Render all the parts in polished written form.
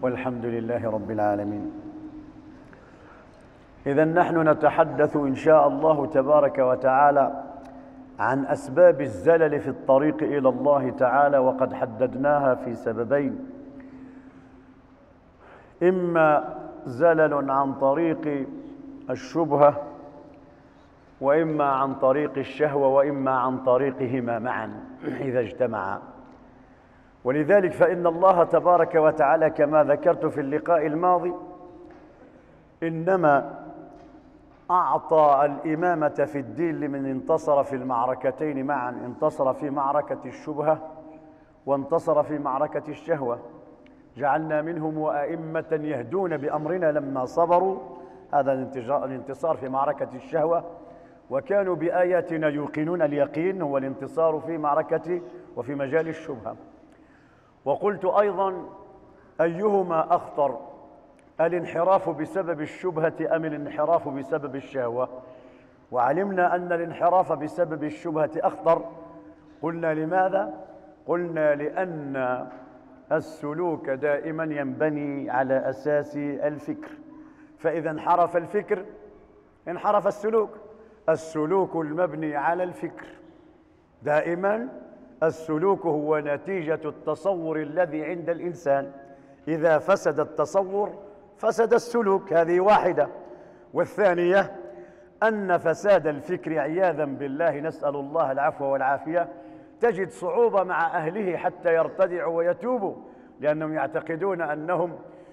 والحمد لله رب العالمين. إذن نحن نتحدث إن شاء الله تبارك وتعالى عن أسباب الزلل في الطريق إلى الله تعالى، وقد حددناها في سببين: إما زلل عن طريق الشبهة، وإما عن طريق الشهوة، وإما عن طريقهما معا إذا اجتمعا. ولذلك فإن الله تبارك وتعالى كما ذكرت في اللقاء الماضي إنما أعطى الإمامة في الدين لمن انتصر في المعركتين معا، انتصر في معركة الشبهة وانتصر في معركة الشهوة. جعلنا منهم أئمة يهدون بأمرنا لما صبروا، هذا الانتصار في معركة الشهوة، وكانوا بآياتنا يوقنون اليقين، هو الانتصار في معركة وفي مجال الشبهة. وقلت أيضا أيهما أخطر، الانحراف بسبب الشبهة أم الانحراف بسبب الشهوة؟ وعلمنا أن الانحراف بسبب الشبهة أخطر. قلنا لماذا؟ قلنا لأن السلوك دائما ينبني على أساس الفكر، فإذا انحرف الفكر انحرف السلوك. السلوك المبني على الفكر دائما، السلوك هو نتيجة التصور الذي عند الإنسان، إذا فسد التصور فسد السلوك، هذه واحدة. والثانية أن فساد الفكر عياذا بالله، نسأل الله العفو والعافية، تجد صعوبة مع أهله حتى يرتدعوا ويتوبوا، لأنهم يعتقدون أنهم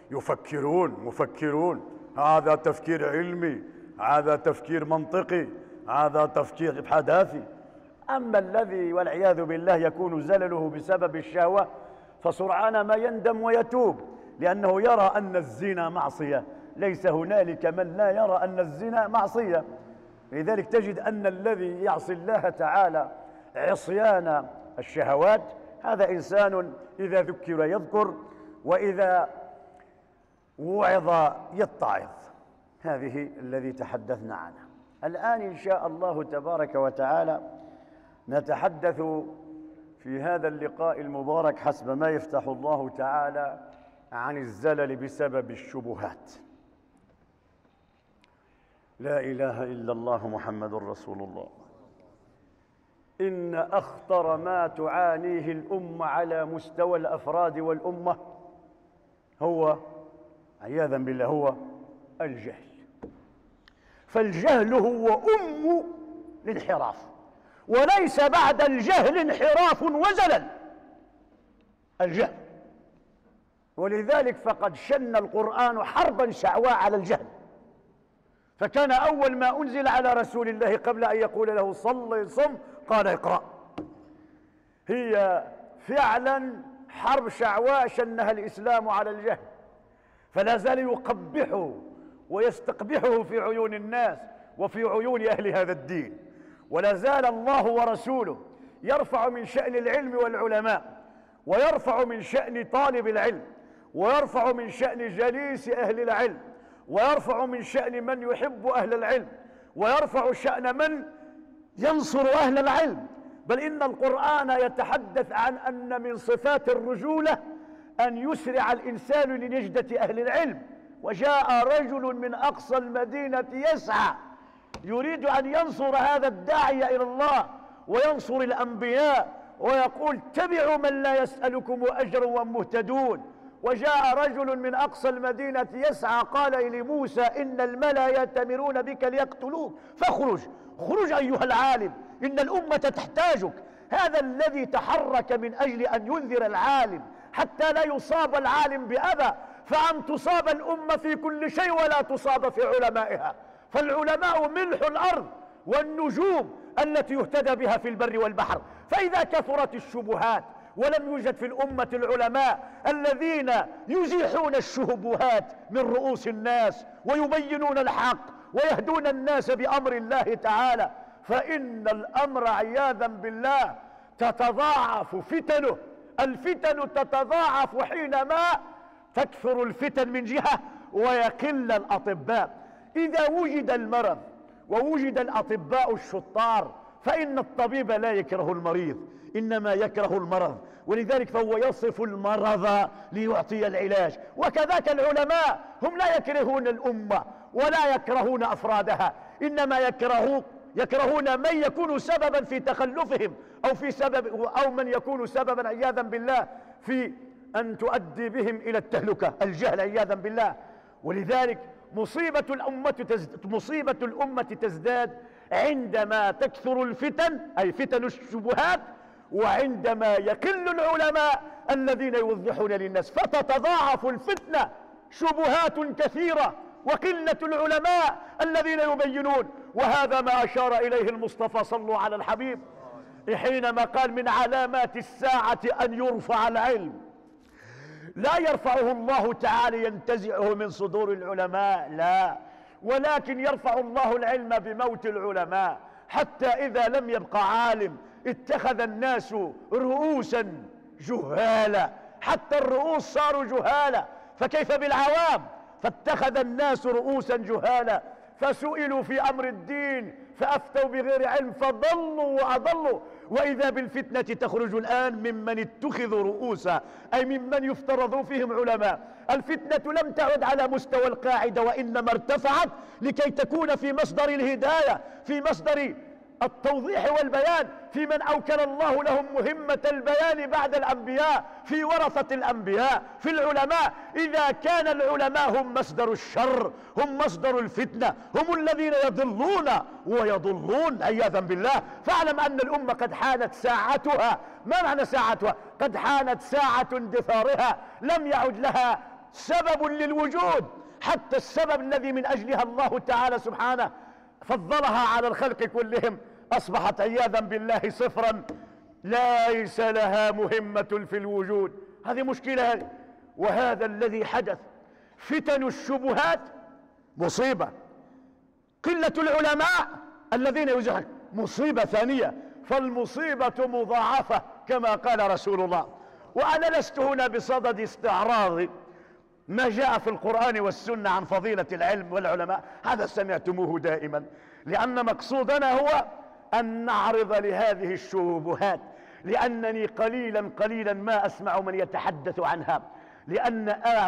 مفكرون، هذا تفكير علمي، هذا تفكير منطقي، هذا تفكير حداثي. أما الذي والعياذ بالله يكون زلله بسبب الشهوة فسرعان ما يندم ويتوب، لأنه يرى أن الزنا معصية، ليس هنالك من لا يرى أن الزنا معصية. لذلك تجد أن الذي يعصي الله تعالى عصيان الشهوات هذا إنسان إذا ذكر يذكر، وإذا وعظ يتعظ. هذه الذي تحدثنا عنه. الآن إن شاء الله تبارك وتعالى نتحدث في هذا اللقاء المبارك حسب ما يفتح الله تعالى عن الزلل بسبب الشبهات. لا إله إلا الله محمد رسول الله. إن أخطر ما تعانيه الأمة على مستوى الأفراد والأمة هو عياذا بالله هو الجهل. فالجهل هو أم الانحراف، وليس بعد الجهل انحراف وزلل، الجهل. ولذلك فقد شن القرآن حربا شعواء على الجهل، فكان أول ما أنزل على رسول الله قبل أن يقول له صل صم قال اقرأ. هي فعلا حرب شعواء شنها الإسلام على الجهل، فلا زال يقبحه ويستقبحه في عيون الناس وفي عيون أهل هذا الدين. ولا زال الله ورسوله يرفع من شأن العلم والعلماء، ويرفع من شأن طالب العلم، ويرفع من شأن جليس أهل العلم، ويرفع من شأن من يحب أهل العلم، ويرفع شأن من ينصر أهل العلم. بل إن القرآن يتحدث عن أن من صفات الرجولة أن يسرع الإنسان لنجدة أهل العلم. وجاء رجل من أقصى المدينة يسعى يريد أن ينصر هذا الداعية إلى الله وينصر الأنبياء، ويقول اتبعوا من لا يسألكم أجرا وهم مهتدون. وجاء رجل من أقصى المدينة يسعى قال لموسى إن الملأ يأتمرون بك ليقتلوك خرج أيها العالم، إن الأمة تحتاجك. هذا الذي تحرك من أجل أن ينذر العالم حتى لا يصاب العالم بأذى، فأن تصاب الأمة في كل شيء ولا تصاب في علمائها. فالعلماء ملح الأرض والنجوم التي يهتدى بها في البر والبحر. فإذا كثرت الشبهات ولم يوجد في الأمة العلماء الذين يزيحون الشبهات من رؤوس الناس ويبينون الحق ويهدون الناس بأمر الله تعالى، فإن الأمر عياذا بالله تتضاعف فتنه. الفتن تتضاعف حينما تكثر الفتن من جهة ويقل الأطباء. إذا وجد المرض ووجد الأطباء الشطار فإن الطبيب لا يكره المريض، إنما يكره المرض، ولذلك فهو يصف المرض ليعطي العلاج. وكذاك العلماء هم لا يكرهون الأمة ولا يكرهون أفرادها، إنما يكرهون من يكون سببا في تخلفهم أو من يكون سببا عياذا بالله في أن تؤدي بهم إلى التهلكة، الجهل عياذا بالله. ولذلك مصيبة الأمة تزداد عندما تكثر الفتن، أي فتن الشبهات، وعندما يقل العلماء الذين يوضحون للناس، فتتضاعف الفتنة، شبهات كثيرة وقلة العلماء الذين يبينون. وهذا ما أشار إليه المصطفى صلوا على الحبيب حينما قال: من علامات الساعة أن يرفع العلم. لا يرفعه الله تعالى ينتزعه من صدور العلماء، لا، ولكن يرفع الله العلم بموت العلماء، حتى إذا لم يبقى عالم اتخذ الناس رؤوسا جهالا، حتى الرؤوس صاروا جهالا، فكيف بالعوام؟ فاتخذ الناس رؤوسا جهالا، فسئلوا في أمر الدين فأفتوا بغير علم فضلوا وأضلوا. وإذا بالفتنة تخرج الآن ممن اتخذوا رؤوسا، أي ممن يفترض فيهم علماء. الفتنة لم تعد على مستوى القاعدة، وإنما ارتفعت لكي تكون في مصدر الهداية، في مصدر التوضيح والبيان، في من أوكل الله لهم مهمة البيان بعد الأنبياء، في ورثة الأنبياء، في العلماء. إذا كان العلماء هم مصدر الشر، هم مصدر الفتنة، هم الذين يضلون ويضلون عياذا بالله، فاعلم أن الأمة قد حانت ساعتها. ما معنى ساعتها؟ قد حانت ساعة اندثارها، لم يعد لها سبب للوجود، حتى السبب الذي من أجلها الله تعالى سبحانه فضلها على الخلق كلهم أصبحت عياذا بالله صفرا، ليس لها مهمة في الوجود. هذه مشكلة. وهذا الذي حدث، فتن الشبهات مصيبة، قلة العلماء الذين يزهد مصيبة ثانية، فالمصيبة مضاعفة كما قال رسول الله. وأنا لست هنا بصدد استعراض ما جاء في القرآن والسنة عن فضيلة العلم والعلماء، هذا سمعتموه دائما، لأن مقصودنا هو أن نعرض لهذه الشبهات، لأنني قليلا ما أسمع من يتحدث عنها، لأن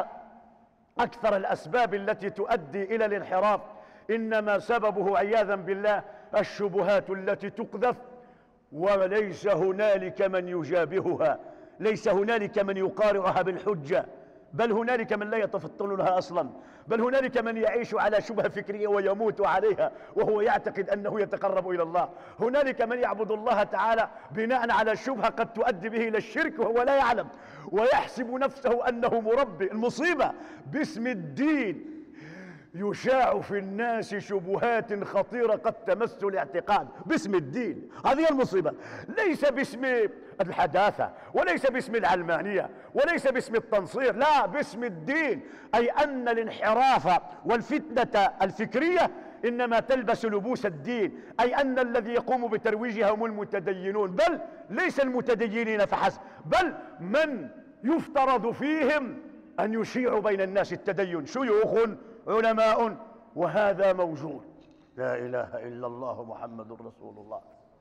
أكثر الأسباب التي تؤدي إلى الانحراف إنما سببه عياذا بالله الشبهات التي تقذف، وليس هنالك من يجابهها، ليس هنالك من يقارعها بالحجة، بل هنالك من لا يتفطن لها أصلا، بل هنالك من يعيش على شبهة فكرية ويموت عليها وهو يعتقد أنه يتقرب إلى الله. هنالك من يعبد الله تعالى بناء على شبهة قد تؤدي به إلى الشرك وهو لا يعلم، ويحسب نفسه أنه مربي. المصيبة باسم الدين يشاع في الناس شبهات خطيرة قد تمس الاعتقاد باسم الدين. هذه المصيبة، ليس باسم الحداثة، وليس باسم العلمانية، وليس باسم التنصير، لا، باسم الدين. أي أن الانحراف والفتنة الفكرية إنما تلبس لبوس الدين، أي أن الذي يقوم بترويجها هم المتدينون، بل ليس المتدينين فحسب، بل من يفترض فيهم أن يشيعوا بين الناس التدين، شيوخ علماء، وهذا موجود. لا إله إلا الله محمد رسول الله.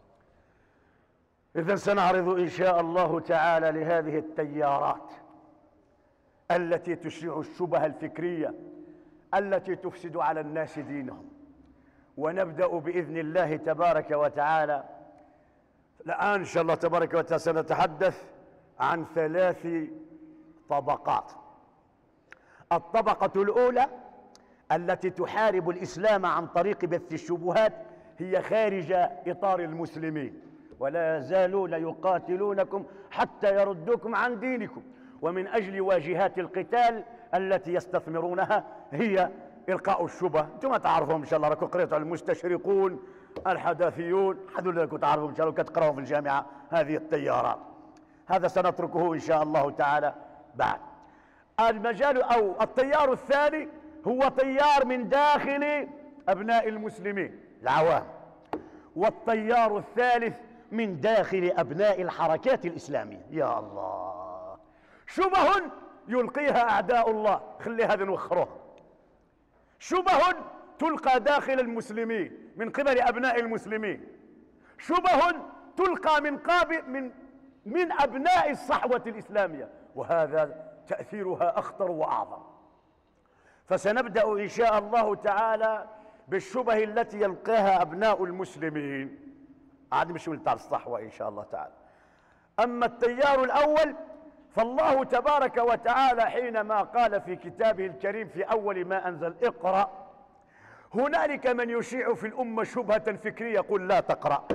إذن سنعرض إن شاء الله تعالى لهذه التيارات التي تشيع الشبه الفكرية التي تفسد على الناس دينهم، ونبدأ بإذن الله تبارك وتعالى. الآن إن شاء الله تبارك وتعالى سنتحدث عن 3 طبقات. الطبقة الأولى التي تحارب الإسلام عن طريق بث الشبهات هي خارج إطار المسلمين، ولا يزالون يقاتلونكم حتى يردوكم عن دينكم، ومن أجل واجهات القتال التي يستثمرونها هي إلقاء الشبه. أنتم تعرفون إن شاء الله، راكم قريتوا على المستشرقون، الحداثيون، هذول راكم تعرفون إن شاء الله كتقراهم في الجامعة هذه التيارات. هذا سنتركه إن شاء الله تعالى بعد. المجال أو التيار الثاني هو تيار من داخل أبناء المسلمين العوام، والتيار الثالث من داخل أبناء الحركات الإسلامية. يا الله، شبه يلقيها أعداء الله، خلي هذا نوخروها. شبه تلقى داخل المسلمين من قبل أبناء المسلمين، شبه تلقى من أبناء الصحوة الإسلامية، وهذا تأثيرها أخطر وأعظم. فسنبدأ إن شاء الله تعالى بالشبه التي يلقاها أبناء المسلمين، عاد مش بتاع الصحوة إن شاء الله تعالى. أما التيار الأول فالله تبارك وتعالى حينما قال في كتابه الكريم في أول ما أنزل اقرأ، هنالك من يشيع في الأمة شبهة فكرية يقول لا تقرأ.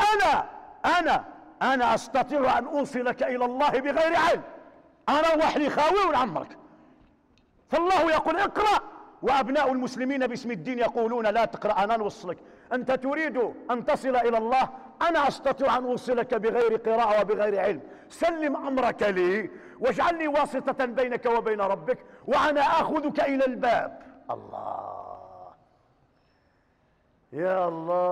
أنا أستطيع أن أوصلك إلى الله بغير علم، أنا وحلي خاوي عمرك. فالله يقول اقرأ، وأبناء المسلمين باسم الدين يقولون لا تقرأ، أنا نوصلك. أنت تريد أن تصل إلى الله، أنا أستطيع أن أوصلك بغير قراءة وبغير علم. سلم أمرك لي واجعلني واسطة بينك وبين ربك، وأنا آخذك إلى الباب. الله يا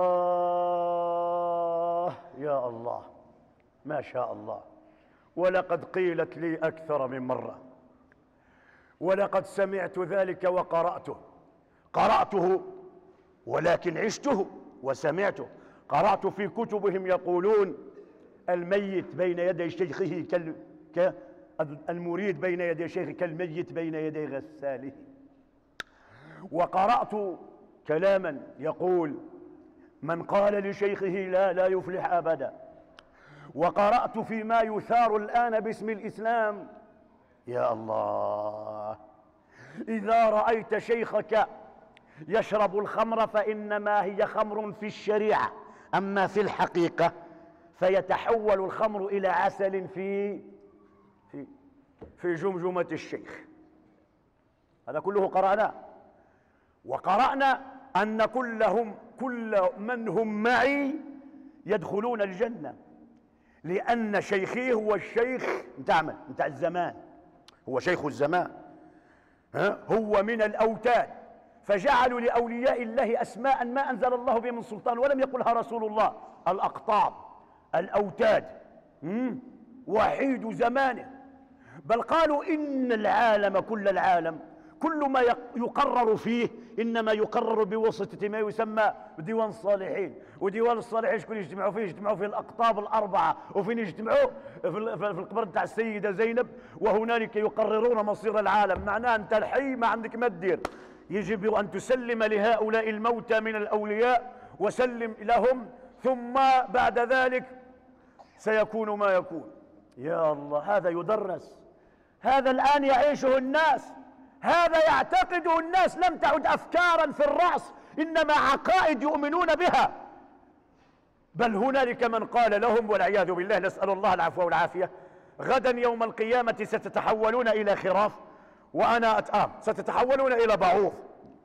الله يا الله، ما شاء الله. ولقد قيلت لي أكثر من مرة، ولقد سمعت ذلك وقرأته. قرأته ولكن عشته وسمعته. قرأت في كتبهم يقولون الميت بين يدي شيخه المريد بين يدي شيخه كالميت بين يدي غساله. وقرأت كلاما يقول من قال لشيخه لا يفلح أبدا. وقرأت فيما يثار الآن باسم الإسلام، يا الله، إذا رأيت شيخك يشرب الخمر فإنما هي خمر في الشريعة، أما في الحقيقة فيتحول الخمر إلى عسل في جمجمة الشيخ. هذا كله قرأناه. وقرأنا أن كل من هم معي يدخلون الجنة، لأن شيخي هو الشيخ نتاع الزمان، هو شيخ الزمان، هو من الأوتاد. فجعلوا لأولياء الله أسماء ما أنزل الله بها من سلطان ولم يقلها رسول الله. الأقطاب، الأوتاد، وحيد زمانه. بل قالوا إن العالم كل العالم كل ما يقرر فيه إنما يقرر بواسطة ما يسمى بديوان الصالحين. وديوان الصالحين شكون يجتمعوا فيه؟ يجتمعوا فيه الأقطاب الأربعة. وفين يجتمعوا؟ في القبر تاع السيدة زينب. وهنالك يقررون مصير العالم. معناه أنت الحي ما عندك ما تدير، يجب أن تسلم لهؤلاء الموتى من الأولياء وسلم لهم، ثم بعد ذلك سيكون ما يكون. يا الله، هذا يدرس، هذا الآن يعيشه الناس، هذا يعتقده الناس. لم تعد أفكارا في الرأس، إنما عقائد يؤمنون بها. بل هنالك من قال لهم والعياذ بالله، نسأل الله العفو والعافية، غدا يوم القيامة ستتحولون إلى خراف، وأنا ستتحولون إلى بعوض،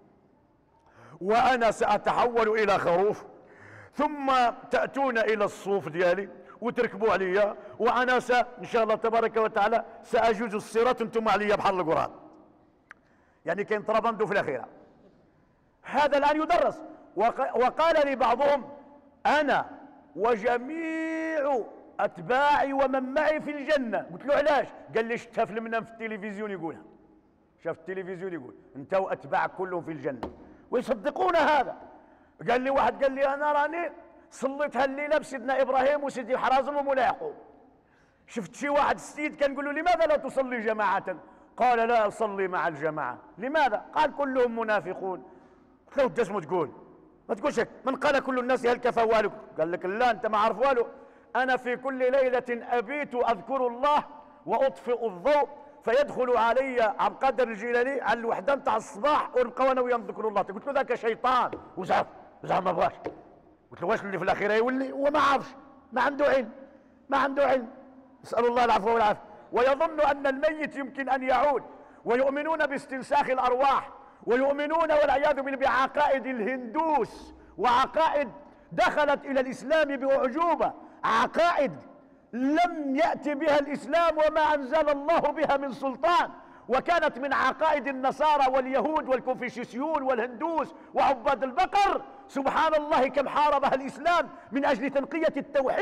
وأنا سأتحول إلى خروف، ثم تأتون إلى الصوف ديالي وتركبوا عليا، وأنا إن شاء الله تبارك وتعالى سأجوز الصراط أنتم عليا بحر القرآن. يعني كاين طرابندو في الأخيرة. هذا الآن يدرس. وقال لي بعضهم أنا وجميع أتباعي ومن معي في الجنة. قلت له علاش؟ قال لي شفتها في المنام في التلفزيون يقولها، شاف التلفزيون يقول أنت وأتباعك كلهم في الجنة، ويصدقون هذا. قال لي واحد قال لي أنا راني صليتها الليلة بسيدنا إبراهيم وسيدي حرازم ومولا يعقوب. شفت شي واحد السيد كان يقول له لماذا لا تصلي جماعة؟ قال لا أصلي مع الجماعة. لماذا؟ قال كلهم منافقون. قلت له انت اسمه تقول؟ ما تقولش هيك. من قال كل الناس هل كفى والك؟ قال لك لا، انت ما عارف والو. انا في كل ليلة ابيت اذكر الله واطفئ الضوء فيدخل علي عبد القادر الجيلاني على الوحدة نتاع الصباح ونبقاو انا وياه نذكر الله. قلت له ذاك شيطان وزعف ما بغاش. قلت له واش اللي في الاخيره يولي؟ هو ما عارفش، ما عنده علم. نسأل الله العفو والعافية. ويظن أن الميت يمكن أن يعود، ويؤمنون باستنساخ الأرواح، ويؤمنون والعياذ بالله بعقائد الهندوس، وعقائد دخلت إلى الإسلام بأعجوبة، عقائد لم يأتي بها الإسلام وما أنزل الله بها من سلطان، وكانت من عقائد النصارى واليهود والكونفوشيوسيون والهندوس وعباد البقر. سبحان الله كم حاربها الإسلام من أجل تنقية التوحيد،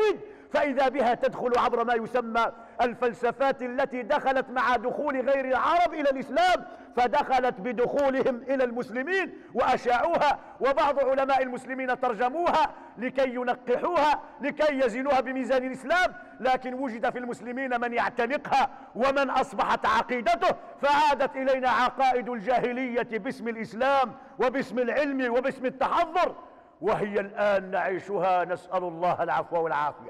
فإذا بها تدخل عبر ما يسمى الفلسفات التي دخلت مع دخول غير العرب إلى الإسلام، فدخلت بدخولهم إلى المسلمين وأشاعوها، وبعض علماء المسلمين ترجموها لكي ينقحوها، لكي يزنوها بميزان الإسلام، لكن وجد في المسلمين من يعتنقها ومن أصبحت عقيدته، فعادت إلينا عقائد الجاهلية باسم الإسلام وباسم العلم وباسم التحضر، وهي الآن نعيشها، نسأل الله العفو والعافية.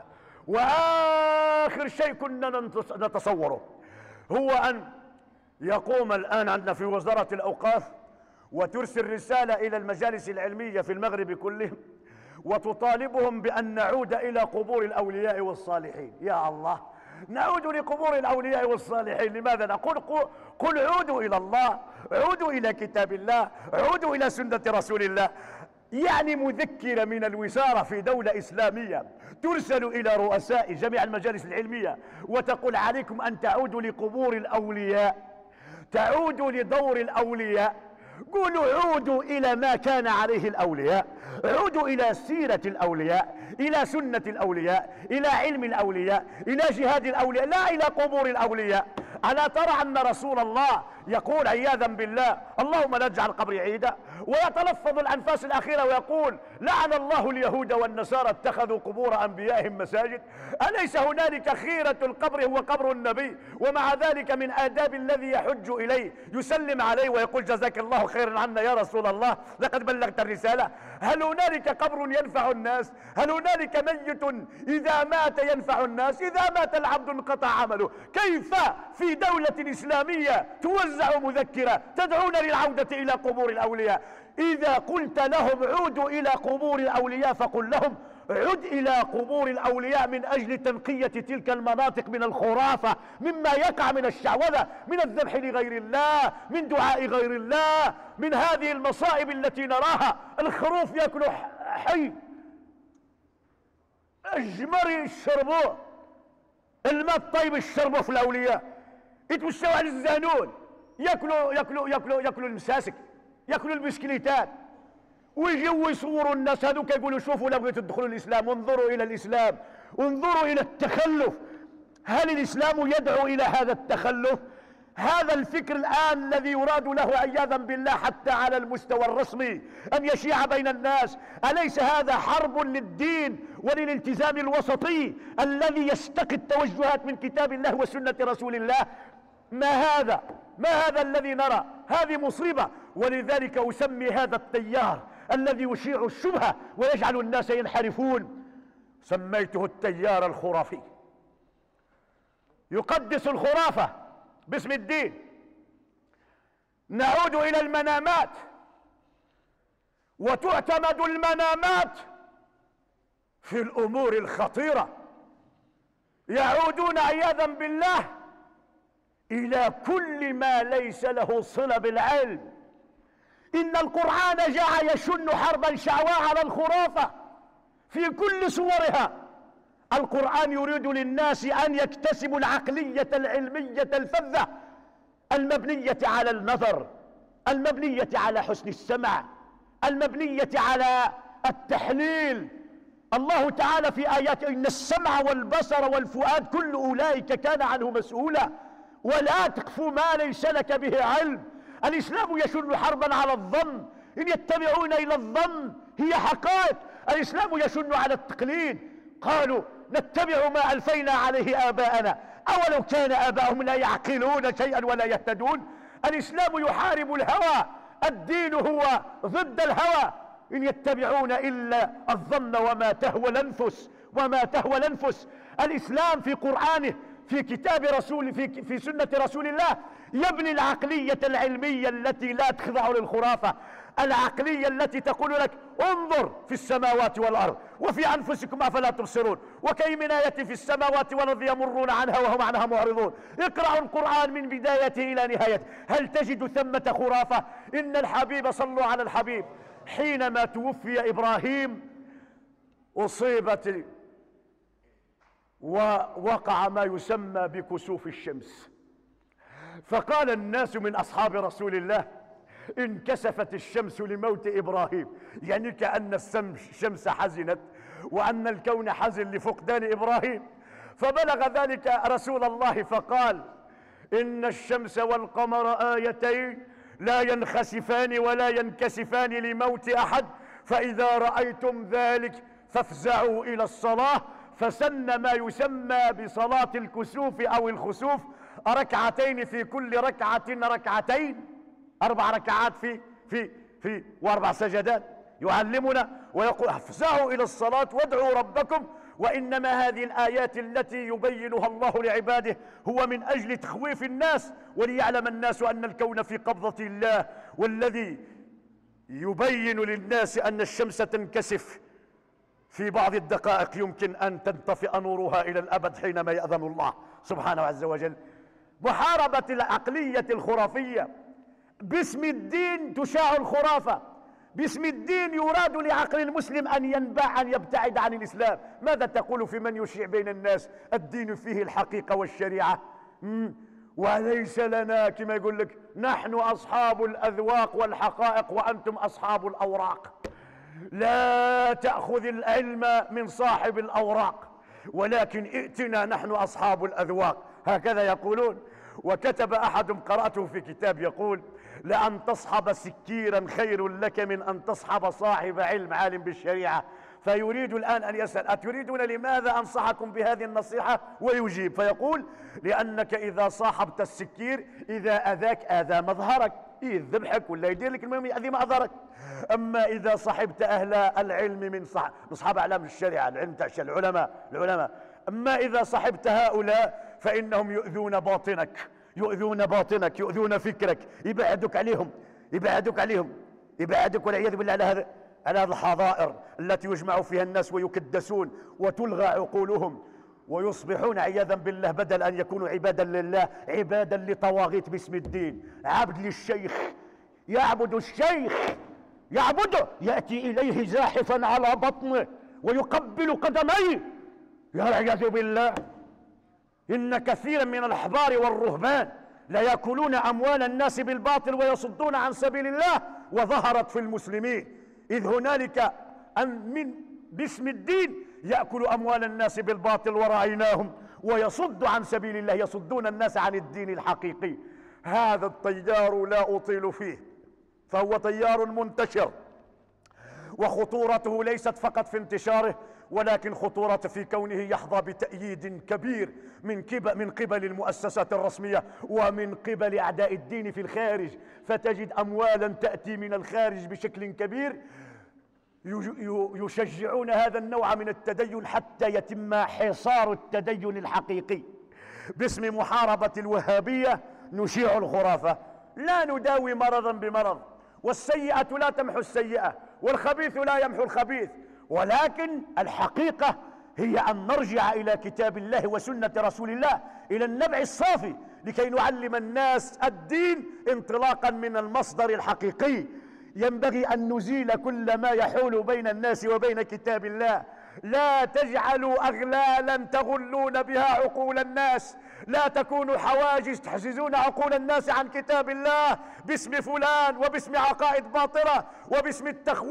وآخر شيء كنا نتصوره هو أن يقوم الآن عندنا في وزارة الأوقاف وترسل رسالة إلى المجالس العلمية في المغرب كلهم وتطالبهم بأن نعود إلى قبور الأولياء والصالحين. يا الله، نعود لقبور الأولياء والصالحين؟ لماذا نقول قل عودوا إلى الله، عودوا إلى كتاب الله، عودوا إلى سنة رسول الله. يعني مذكرة من الوزارة في دولة إسلامية ترسل إلى رؤساء جميع المجالس العلمية وتقول عليكم أن تعودوا لقبور الأولياء، تعودوا لدور الأولياء. قولوا عودوا إلى ما كان عليه الأولياء، عودوا إلى سيرة الأولياء، إلى سنة الأولياء، إلى علم الأولياء، إلى جهاد الأولياء، لا إلى قبور الأولياء. ألا ترى أن رسول الله يقول عياذا بالله اللهم لا تجعل قبري عيدا، ويتلفظ الأنفاس الأخيرة ويقول لعن الله اليهود والنصارى اتخذوا قبور أنبيائهم مساجد؟ أليس هنالك خيرة القبر هو قبر النبي؟ ومع ذلك من آداب الذي يحج إليه يسلم عليه ويقول جزاك الله خيرا عنا يا رسول الله، لقد بلغت الرسالة. هل هنالك قبر ينفع الناس؟ هل هنالك ميت إذا مات ينفع الناس؟ إذا مات العبد انقطع عمله. كيف في دولة إسلامية توزع مذكرة تدعون للعودة إلى قبور الأولياء؟ إذا قلت لهم عودوا إلى قبور الأولياء فقل لهم عد إلى قبور الأولياء من أجل تنقية تلك المناطق من الخرافة، مما يقع من الشعوذة، من الذبح لغير الله، من دعاء غير الله، من هذه المصائب التي نراها. الخروف يأكل حي، الجمر يشربوه، الماء الطيب يشربوه في الأولياء، يتمشوا على الزانون، يأكلوا المساسك، يأكلوا البسكليتات، ويجوا يصوروا الناس هذوك يقولوا شوفوا لو بغيتوا تدخلوا الإسلام انظروا إلى الإسلام، انظروا إلى التخلف. هل الإسلام يدعو إلى هذا التخلف؟ هذا الفكر الآن الذي يراد له عياذا بالله حتى على المستوى الرسمي أن يشيع بين الناس، أليس هذا حرب للدين وللالتزام الوسطي الذي يستقي التوجهات من كتاب الله وسنة رسول الله؟ ما هذا الذي نرى؟ هذه مصيبة. ولذلك أسمي هذا التيار الذي يشيع الشبهة ويجعل الناس ينحرفون، سميته التيار الخرافي، يقدس الخرافة باسم الدين. نعود إلى المنامات، وتعتمد المنامات في الأمور الخطيرة. يعودون عياذا بالله إلى كل ما ليس له صلة بالعلم. إن القرآن جاء يشن حربا شعواء على الخرافة في كل صورها. القرآن يريد للناس أن يكتسبوا العقلية العلمية الفذة المبنية على النظر، المبنية على حسن السمع، المبنية على التحليل. الله تعالى في آيات إن السمع والبصر والفؤاد كل أولئك كان عنه مسؤولا، ولا تقف ما ليس لك به علم. الإسلام يشن حربا على الظن، إن يتبعون إلى الظن هي حقائق. الإسلام يشن على التقليد، قالوا نتبع ما ألفينا عليه آباءنا أولو كان آباؤهم لا يعقلون شيئا ولا يهتدون. الإسلام يحارب الهوى، الدين هو ضد الهوى، إن يتبعون إلا الظن وما تهوى الأنفس. الإسلام في قرآنه في كتاب رسول في سنة رسول الله يبني العقلية العلمية التي لا تخضع للخرافة، العقلية التي تقول لك انظر في السماوات والأرض وفي أنفسكم أفلا تبصرون، وكي من آية في السماوات والأرض يمرون عنها وهم عنها معرضون. اقرأوا القرآن من بدايته إلى نهايته، هل تجد ثمة خرافة؟ إن الحبيب، صلوا على الحبيب، حينما توفي إبراهيم أصيبت ووقع ما يسمى بكسوف الشمس، فقال الناس من أصحاب رسول الله انكسفت الشمس لموت إبراهيم، يعني كأن الشمس حزنت وأن الكون حزن لفقدان إبراهيم، فبلغ ذلك رسول الله فقال: إن الشمس والقمر آيتين لا ينخسفان ولا ينكسفان لموت أحد، فإذا رأيتم ذلك فافزعوا إلى الصلاة. فسن ما يسمى بصلاة الكسوف أو الخسوف، ركعتين في كل ركعة ركعتين، 4 ركعات في و4 سجدات، يعلمنا ويقول: افزعوا إلى الصلاة وادعوا ربكم. وإنما هذه الآيات التي يبينها الله لعباده هو من أجل تخويف الناس، وليعلم الناس أن الكون في قبضة الله. والذي يبين للناس أن الشمس تنكسف في بعض الدقائق يمكن أن تنطفئ نورها إلى الأبد حينما يأذن الله سبحانه عز وجل. محاربة العقلية الخرافية باسم الدين، تشاع الخرافة باسم الدين. يراد لعقل المسلم أن ينبع، أن يبتعد عن الإسلام. ماذا تقول في من يشيع بين الناس الدين فيه الحقيقة والشريعة؟ وليس لنا، كما يقول لك: نحن أصحاب الأذواق والحقائق وأنتم أصحاب الأوراق. لا تأخذ العلم من صاحب الأوراق، ولكن ائتنا نحن أصحاب الأذواق، هكذا يقولون. وكتب أحدهم، قرأته في كتاب، يقول: لأن تصحب سكيرا خير لك من أن تصحب صاحب علم عالم بالشريعة. فيريد الآن أن يسأل: أتريدون لماذا أنصحكم بهذه النصيحة؟ ويجيب فيقول: لأنك إذا صاحبت السكير إذا أذاك آذى مظهرك، يذبحك ولا يدير لك، المهم يأذي مظهرك. أما إذا صحبت أهل العلم من أصحاب أعلام الشريعة، العلم تاع العلماء، أما إذا صحبت هؤلاء فإنهم يؤذون باطنك، يؤذون فكرك، يبعدك والعياذ بالله على هذه الحظائر التي يجمع فيها الناس ويكدسون وتلغى عقولهم، ويصبحون عياذا بالله بدل أن يكونوا عبادا لله عبادا لطواغيت باسم الدين. عبد للشيخ، يعبد الشيخ، يعبده، يأتي إليه زاحفا على بطنه ويقبل قدميه، يا والعياذ بالله. إن كثيرا من الأحبار والرهبان لا يأكلون أموال الناس بالباطل ويصدون عن سبيل الله، وظهرت في المسلمين، إذ هنالك من باسم الدين يأكل أموال الناس بالباطل ورأيناهم ويصد عن سبيل الله، يصدون الناس عن الدين الحقيقي. هذا التيار لا أطيل فيه، فهو تيار منتشر، وخطورته ليست فقط في انتشاره، ولكن خطورة في كونه يحظى بتأييد كبير من قبل المؤسسات الرسمية ومن قبل أعداء الدين في الخارج. فتجد أموالا تأتي من الخارج بشكل كبير يشجعون هذا النوع من التدين حتى يتم حصار التدين الحقيقي. باسم محاربة الوهابية نشيع الخرافة، لا نداوي مرضا بمرض، والسيئة لا تمحو السيئة، والخبيث لا يمحو الخبيث، ولكن الحقيقة هي أن نرجع إلى كتاب الله وسنة رسول الله، إلى النبع الصافي، لكي نعلم الناس الدين انطلاقا من المصدر الحقيقي. ينبغي أن نزيل كل ما يحول بين الناس وبين كتاب الله. لا تجعلوا أغلالا تغلون بها عقول الناس، لا تكونوا حواجز تحجزون عقول الناس عن كتاب الله باسم فلان وباسم عقائد باطلة وباسم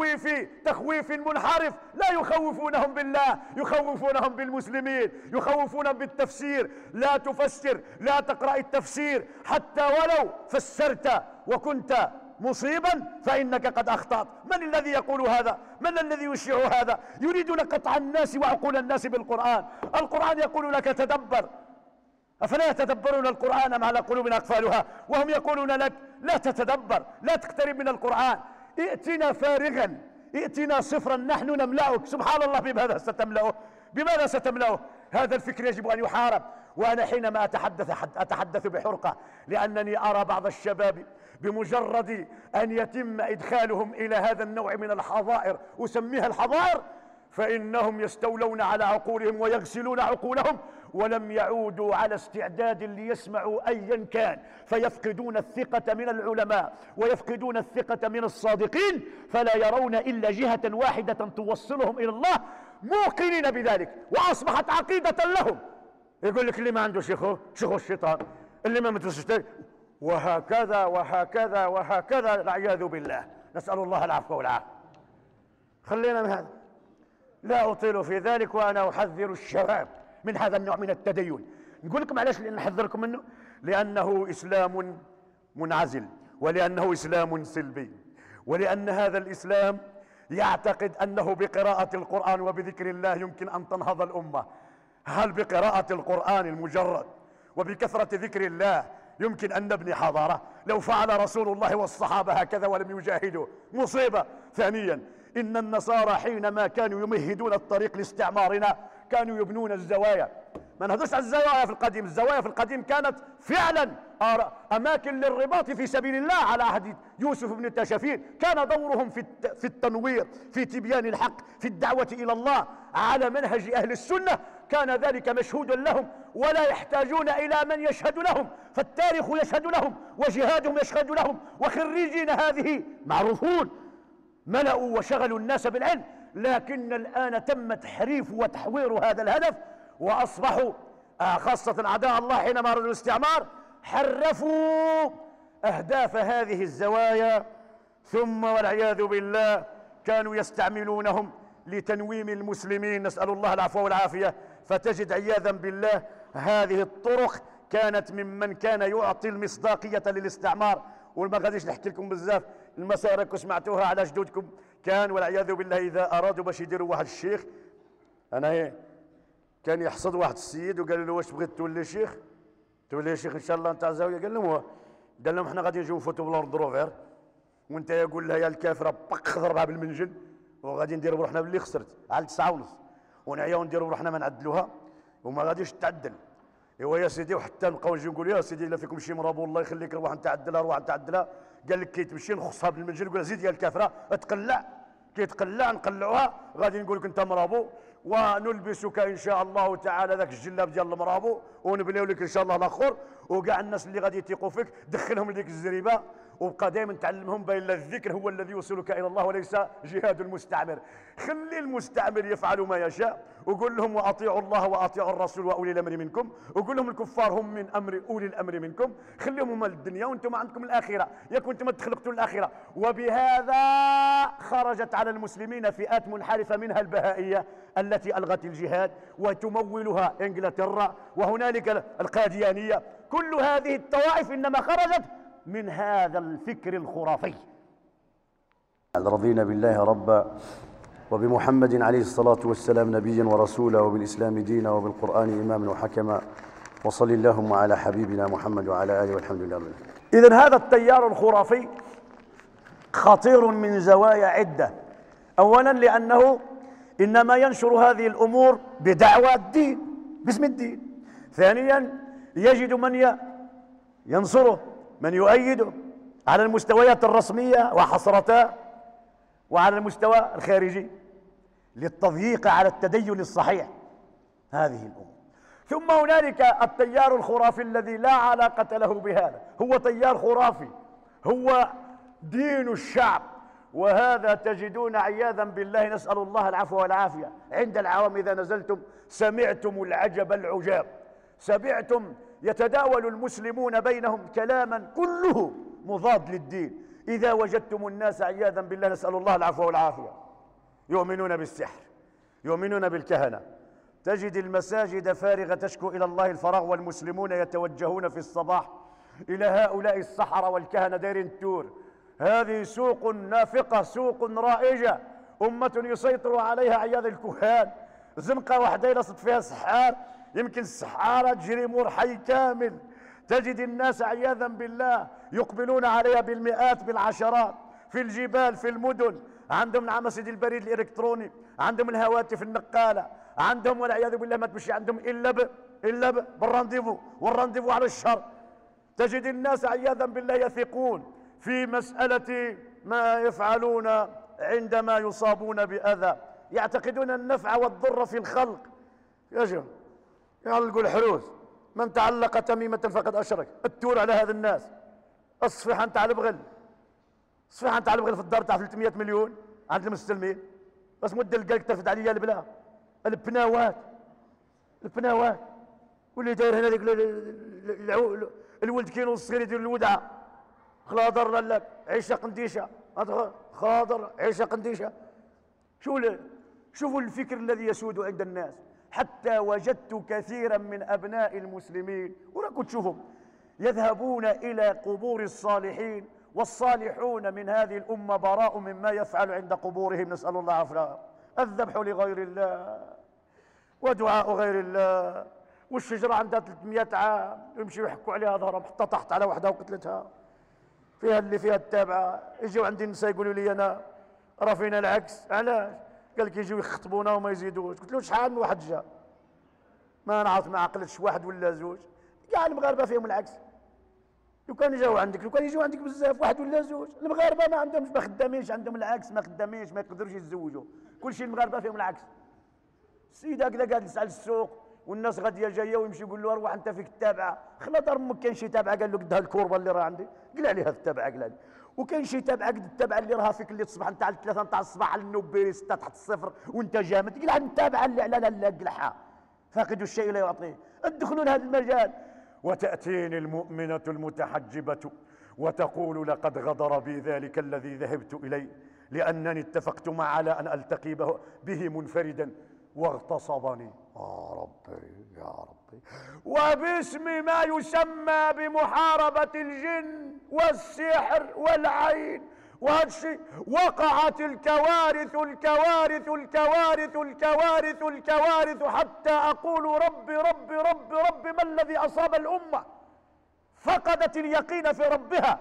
تخويف منحرف. لا يخوفونهم بالله، يخوفونهم بالمسلمين، يخوفونهم بالتفسير. لا تفسر، لا تقرأ التفسير، حتى ولو فسرت وكنت مصيبا فإنك قد أخطأت. من الذي يقول هذا؟ من الذي يشيع هذا؟ يريدون قطع الناس وعقول الناس بالقرآن. القرآن يقول لك تدبر، أفلا يتدبرون القرآن مع قلوب أقفالها، وهم يقولون لك لا تتدبر، لا تقترب من القرآن، ائتنا فارغا، ائتنا صفرا نحن نملأك. سبحان الله، بماذا ستملأه؟ بماذا ستملأه؟ هذا الفكر يجب أن يحارب. وأنا حينما أتحدث بحرقة، لأنني أرى بعض الشباب بمجرد أن يتم إدخالهم إلى هذا النوع من الحظائر، أسميها الحظائر، فإنهم يستولون على عقولهم ويغسلون عقولهم، ولم يعودوا على استعداد ليسمعوا أيا كان، فيفقدون الثقة من العلماء ويفقدون الثقة من الصادقين، فلا يرون إلا جهة واحدة توصلهم إلى الله، موقنين بذلك، وأصبحت عقيدة لهم. يقول لك اللي ما عنده شيخه الشيطان، اللي ما متوسط، وهكذا وهكذا وهكذا، والعياذ بالله، نسأل الله العفو والعافية. خلينا من هذا. لا أطيل في ذلك، وأنا أحذر الشباب من هذا النوع من التدين. نقول لكم علاش نحذركم منه؟ لأنه إسلام منعزل، ولأنه إسلام سلبي، ولأن هذا الإسلام يعتقد أنه بقراءة القرآن وبذكر الله يمكن أن تنهض الأمة. هل بقراءة القرآن المجرد وبكثرة ذكر الله يمكن أن نبني حضارة؟ لو فعل رسول الله والصحابة هكذا ولم يجاهدوا مصيبة. ثانيا، إن النصارى حينما كانوا يمهدون الطريق لاستعمارنا كانوا يبنون الزوايا. ما نهضرش على الزوايا في القديم، الزوايا في القديم كانت فعلا أماكن للرباط في سبيل الله. على عهد يوسف بن التاشفين كان دورهم في التنوير، في تبيان الحق، في الدعوة إلى الله على منهج أهل السنة. كان ذلك مشهود لهم ولا يحتاجون إلى من يشهد لهم، فالتاريخ يشهد لهم وجهادهم يشهد لهم، وخريجين هذه معروفون ملأوا وشغلوا الناس بالعلم. لكن الآن تم تحريف وتحوير هذا الهدف، وأصبحوا خاصة أعداء الله حينما أرادوا الاستعمار حرفوا أهداف هذه الزوايا، ثم والعياذ بالله كانوا يستعملونهم لتنويم المسلمين، نسأل الله العفو والعافية. فتجد عياذا بالله هذه الطرق كانت ممن كان يعطي المصداقية للاستعمار. وما غاديش نحكي لكم بزاف المسائل راكم سمعتوها على جدودكم. كان والعياذ بالله إذا أرادوا باش يديروا واحد الشيخ، أنا كان يحصد واحد السيد وقال له واش بغيت تولي شيخ؟ تولي شيخ إن شاء الله نتاع زاوية؟ قال لهم احنا غادي نجيو نفوتوا بلورد روفير، وانت يقول لها يا الكافره بق ضربها بالمنجل، وغادي نديروا بروحنا باللي خسرت على 9:30، ونعياو نديروا بروحنا ما نعدلوها وما غاديش تعدل. ايوا يا سيدي، وحتى نبقاو نجيو نقول يا سيدي الا فيكم شي مرابو الله يخليك روح نتعدلها روح نتعدلها. قال لك كي تمشي نخصها بالمنجل نقول زيد يا الكافره تقلع، كي تقلع نقلعوها غادي نقول لك انت مرابو، ونلبسك ان شاء الله تعالى ذاك الجلاب ديال المرابو، ونبنيو لك ان شاء الله الاخر، وكاع الناس اللي غادي يثيقوا فيك دخلهم لديك الزريبه، وبقى دائما تعلمهم بان الذكر هو الذي يوصلك الى الله وليس جهاد المستعمر. خلي المستعمر يفعل ما يشاء، وقول لهم واطيعوا الله واطيعوا الرسول واولي الامر منكم، وقول لهم الكفار هم من امر اولي الامر منكم، خليهم هما الدنيا وانتم عندكم الاخره، ياك انتم تخلقتوا الاخره. وبهذا خرجت على المسلمين فئات منحرفه منها البهائيه التي الغت الجهاد وتمولها انجلترا، وهنالك القاديانيه. كل هذه الطوائف انما خرجت من هذا الفكر الخرافي. رضينا بالله ربا وبمحمد عليه الصلاة والسلام نبيا ورسولا وبالإسلام دينا وبالقرآن إماما وحكما، وصل اللهم على حبيبنا محمد وعلى آله والحمد لله رب العالمين. إذن هذا التيار الخرافي خطير من زوايا عدة. أولا لأنه إنما ينشر هذه الأمور بدعوى الدين باسم الدين. ثانيا يجد من ينصره، من يؤيده على المستويات الرسمية وحصرتها، وعلى المستوى الخارجي للتضييق على التدين الصحيح هذه الأمور. ثم هنالك التيار الخرافي الذي لا علاقة له بهذا، هو تيار خرافي، هو دين الشعب. وهذا تجدون عياذا بالله، نسأل الله العفو والعافية، عند العوام إذا نزلتم سمعتم العجب العجاب، سمعتم يتداول المسلمون بينهم كلاما كله مضاد للدين. إذا وجدتم الناس عياذا بالله، نسأل الله العفو والعافية، يؤمنون بالسحر، يؤمنون بالكهنة، تجد المساجد فارغة تشكو إلى الله الفراغ، والمسلمون يتوجهون في الصباح إلى هؤلاء السحرة والكهنة دايرين تور. هذه سوق نافقة، سوق رائجة، أمة يسيطر عليها عياذ الكهان. زنقة واحدة يلصق فيها سحار، يمكن السحارة تجري مور حي كامل. تجد الناس عياذا بالله يقبلون عليها بالمئات بالعشرات، في الجبال في المدن، عندهم العماسيد البريد الإلكتروني، عندهم الهواتف النقالة، عندهم والعياذ بالله ما تمشي عندهم إلا بالرانديفو، والرانديفو على الشر. تجد الناس عياذا بالله يثقون في مسألة ما يفعلون عندما يصابون بأذى، يعتقدون النفع والضر في الخلق. يعلقوا الحروس، من تعلق تميمة فقد أشرك. التور على هذا الناس، الصفيحة نتاع البغل، الصفيحة نتاع البغل في الدار تاع 300 مليون عند المستلمين، بس مدة القلق ترفد عليا البلا، البناوات واللي داير هنا ذيك الولد كيلو الصغير يدير الودعة، خلاضر لك عيشة قنديشة، خاضر عيشة قنديشة. شوفوا الفكر الذي يسود عند الناس. حتى وجدت كثيرا من أبناء المسلمين وراكم تشوفهم يذهبون إلى قبور الصالحين، والصالحون من هذه الأمة براء مما يفعل عند قبورهم، نسأل الله العافية. الذبح لغير الله ودعاء غير الله، والشجرة عندها 300 عام يمشوا يحكوا عليها ظهرهم حتى طحت على وحدها وقتلتها، فيها اللي فيها التابعة. يجوا عندي النساء يقولوا لي أنا راه فينا العكس. علاش؟ قال لك يجيو يخطبونا وما يزيدوش. قلت له شحال من واحد جا؟ ما نعرف، ما عقلتش واحد ولا زوج. كاع المغاربة فيهم العكس. لو كان جاو عندك، لو كان يجيو عندك بزاف واحد ولا زوج. المغاربة ما عندهمش، ما خدامينش، عندهم العكس، ما خدامينش، ما يقدروش يتزوجوا. كل شيء المغاربة فيهم العكس. السيدة هكذا قاعد على السوق والناس غاديه جايه ويمشي يقول له اروح انت فيك التابعه. خلا دار امك كاين شي تابعه قال له قد الكوربه اللي راه عندي، قلع لي هذه التابعه، قلع لي. وكاين شي تابعه قد التابعه اللي راها فيك اللي تصبح انت على 3 نتاع الصباح على النوبيري 6 تحت الصفر وانت جامد، قلع التابعه اللي على لا قلعها. فاقد الشيء لا يعطيه. ادخلوا لهذا المجال. وتاتيني المؤمنه المتحجبه وتقول لقد غدر بي ذلك الذي ذهبت اليه لانني اتفقت معه على ان التقي به منفردا واغتصبني. يا ربي يا ربي. وباسم ما يسمى بمحاربة الجن والسحر والعين وهذا الشيء وقعت الكوارث الكوارث الكوارث الكوارث الكوارث، حتى أقول ربي ربي ربي ربي ما الذي أصاب الأمة؟ فقدت اليقين في ربها.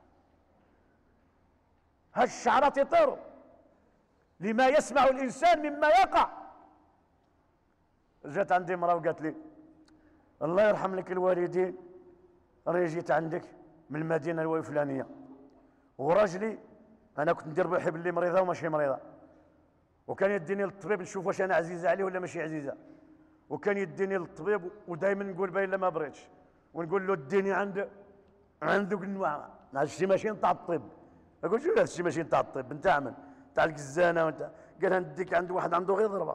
هالشعرة تطير لما يسمع الإنسان مما يقع. جات عندي امرأة وقالت لي الله يرحم لك الوالدين، راني جيت عندك من المدينة الفلانية وراجلي أنا كنت ندير روحي باللي مريضة وماشي مريضة، وكان يديني للطبيب نشوف واش أنا عزيزة عليه ولا ماشي عزيزة، وكان يديني للطبيب ودائما نقول باين لا ما بغيتش، ونقول له اديني عند ذوك النوع هذا الشيء ماشي نتاع الطب. أقول شو هذا الشيء ماشي نتاع الطب، نتاع من؟ نتاع الكزانة وانت. قال نديك عند واحد عنده غير ضربة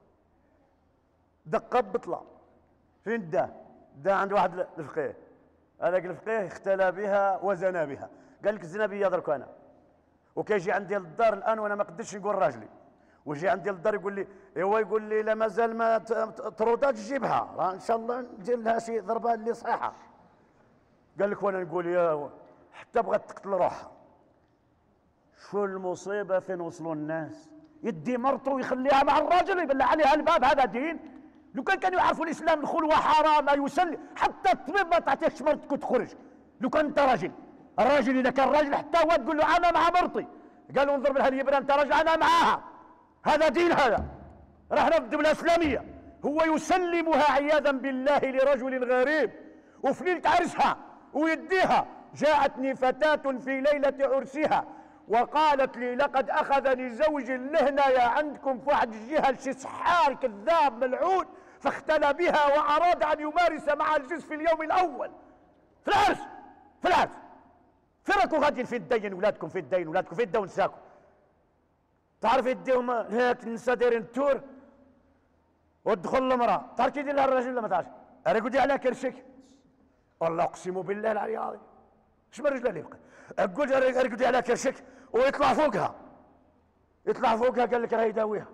دقة بطلة. فين دا عند واحد الفقيه، هذاك الفقيه اختلى بها وزنى بها، قال لك زنا بيا درك انا، وكيجي عندي للدار الان وانا ما قدرتش نقول راجلي، ويجي عندي للدار يقول لي ايوا، يقول لي لا مازال ما تروضات تجيبها، راه ان شاء الله ندير لها شي ضربه اللي صحيحه. قال لك وانا نقول يا حتى بغات تقتل روحها. شو المصيبه فين وصلوا الناس؟ يدي مرته ويخليها مع الراجل يبلع عليها الباب، هذا دين؟ لو كانوا يعرفوا الاسلام الخلوه حرام يسلي، حتى الطبيب ما تعطيكش مرتك وتخرج. لو كان انت راجل، الراجل اذا كان راجل حتى هو تقول له انا مع مرتي، قالوا انظر لها اليبرة انت راجل انا معاها، هذا دين. هذا راح نبدا بالاسلاميه. هو يسلمها عياذا بالله لرجل غريب وفي ليله عرسها ويديها. جاءتني فتاه في ليله عرسها وقالت لي لقد اخذني زوجي لهنايا عندكم في واحد الجهه شي سحار كذاب ملعون، فاختلى بها واراد ان يمارس مع الجنس في اليوم الاول في العرس. في العرس فركوا غاديين في الدين، ولادكم في الدين، ولادكم في الدين ونساكم. تعرف يديهم هيك النساء دايرين التور وتدخل المراه، تعرف كي يدير لها الرجل ولا ما تعرفش؟ ارقدي على كرشك، والله اقسم بالله العلي العظيم. اش من رجل اللي يبقى؟ اقول ارقدي على كرشك ويطلع فوقها، يطلع فوقها قال لك راه يداويها.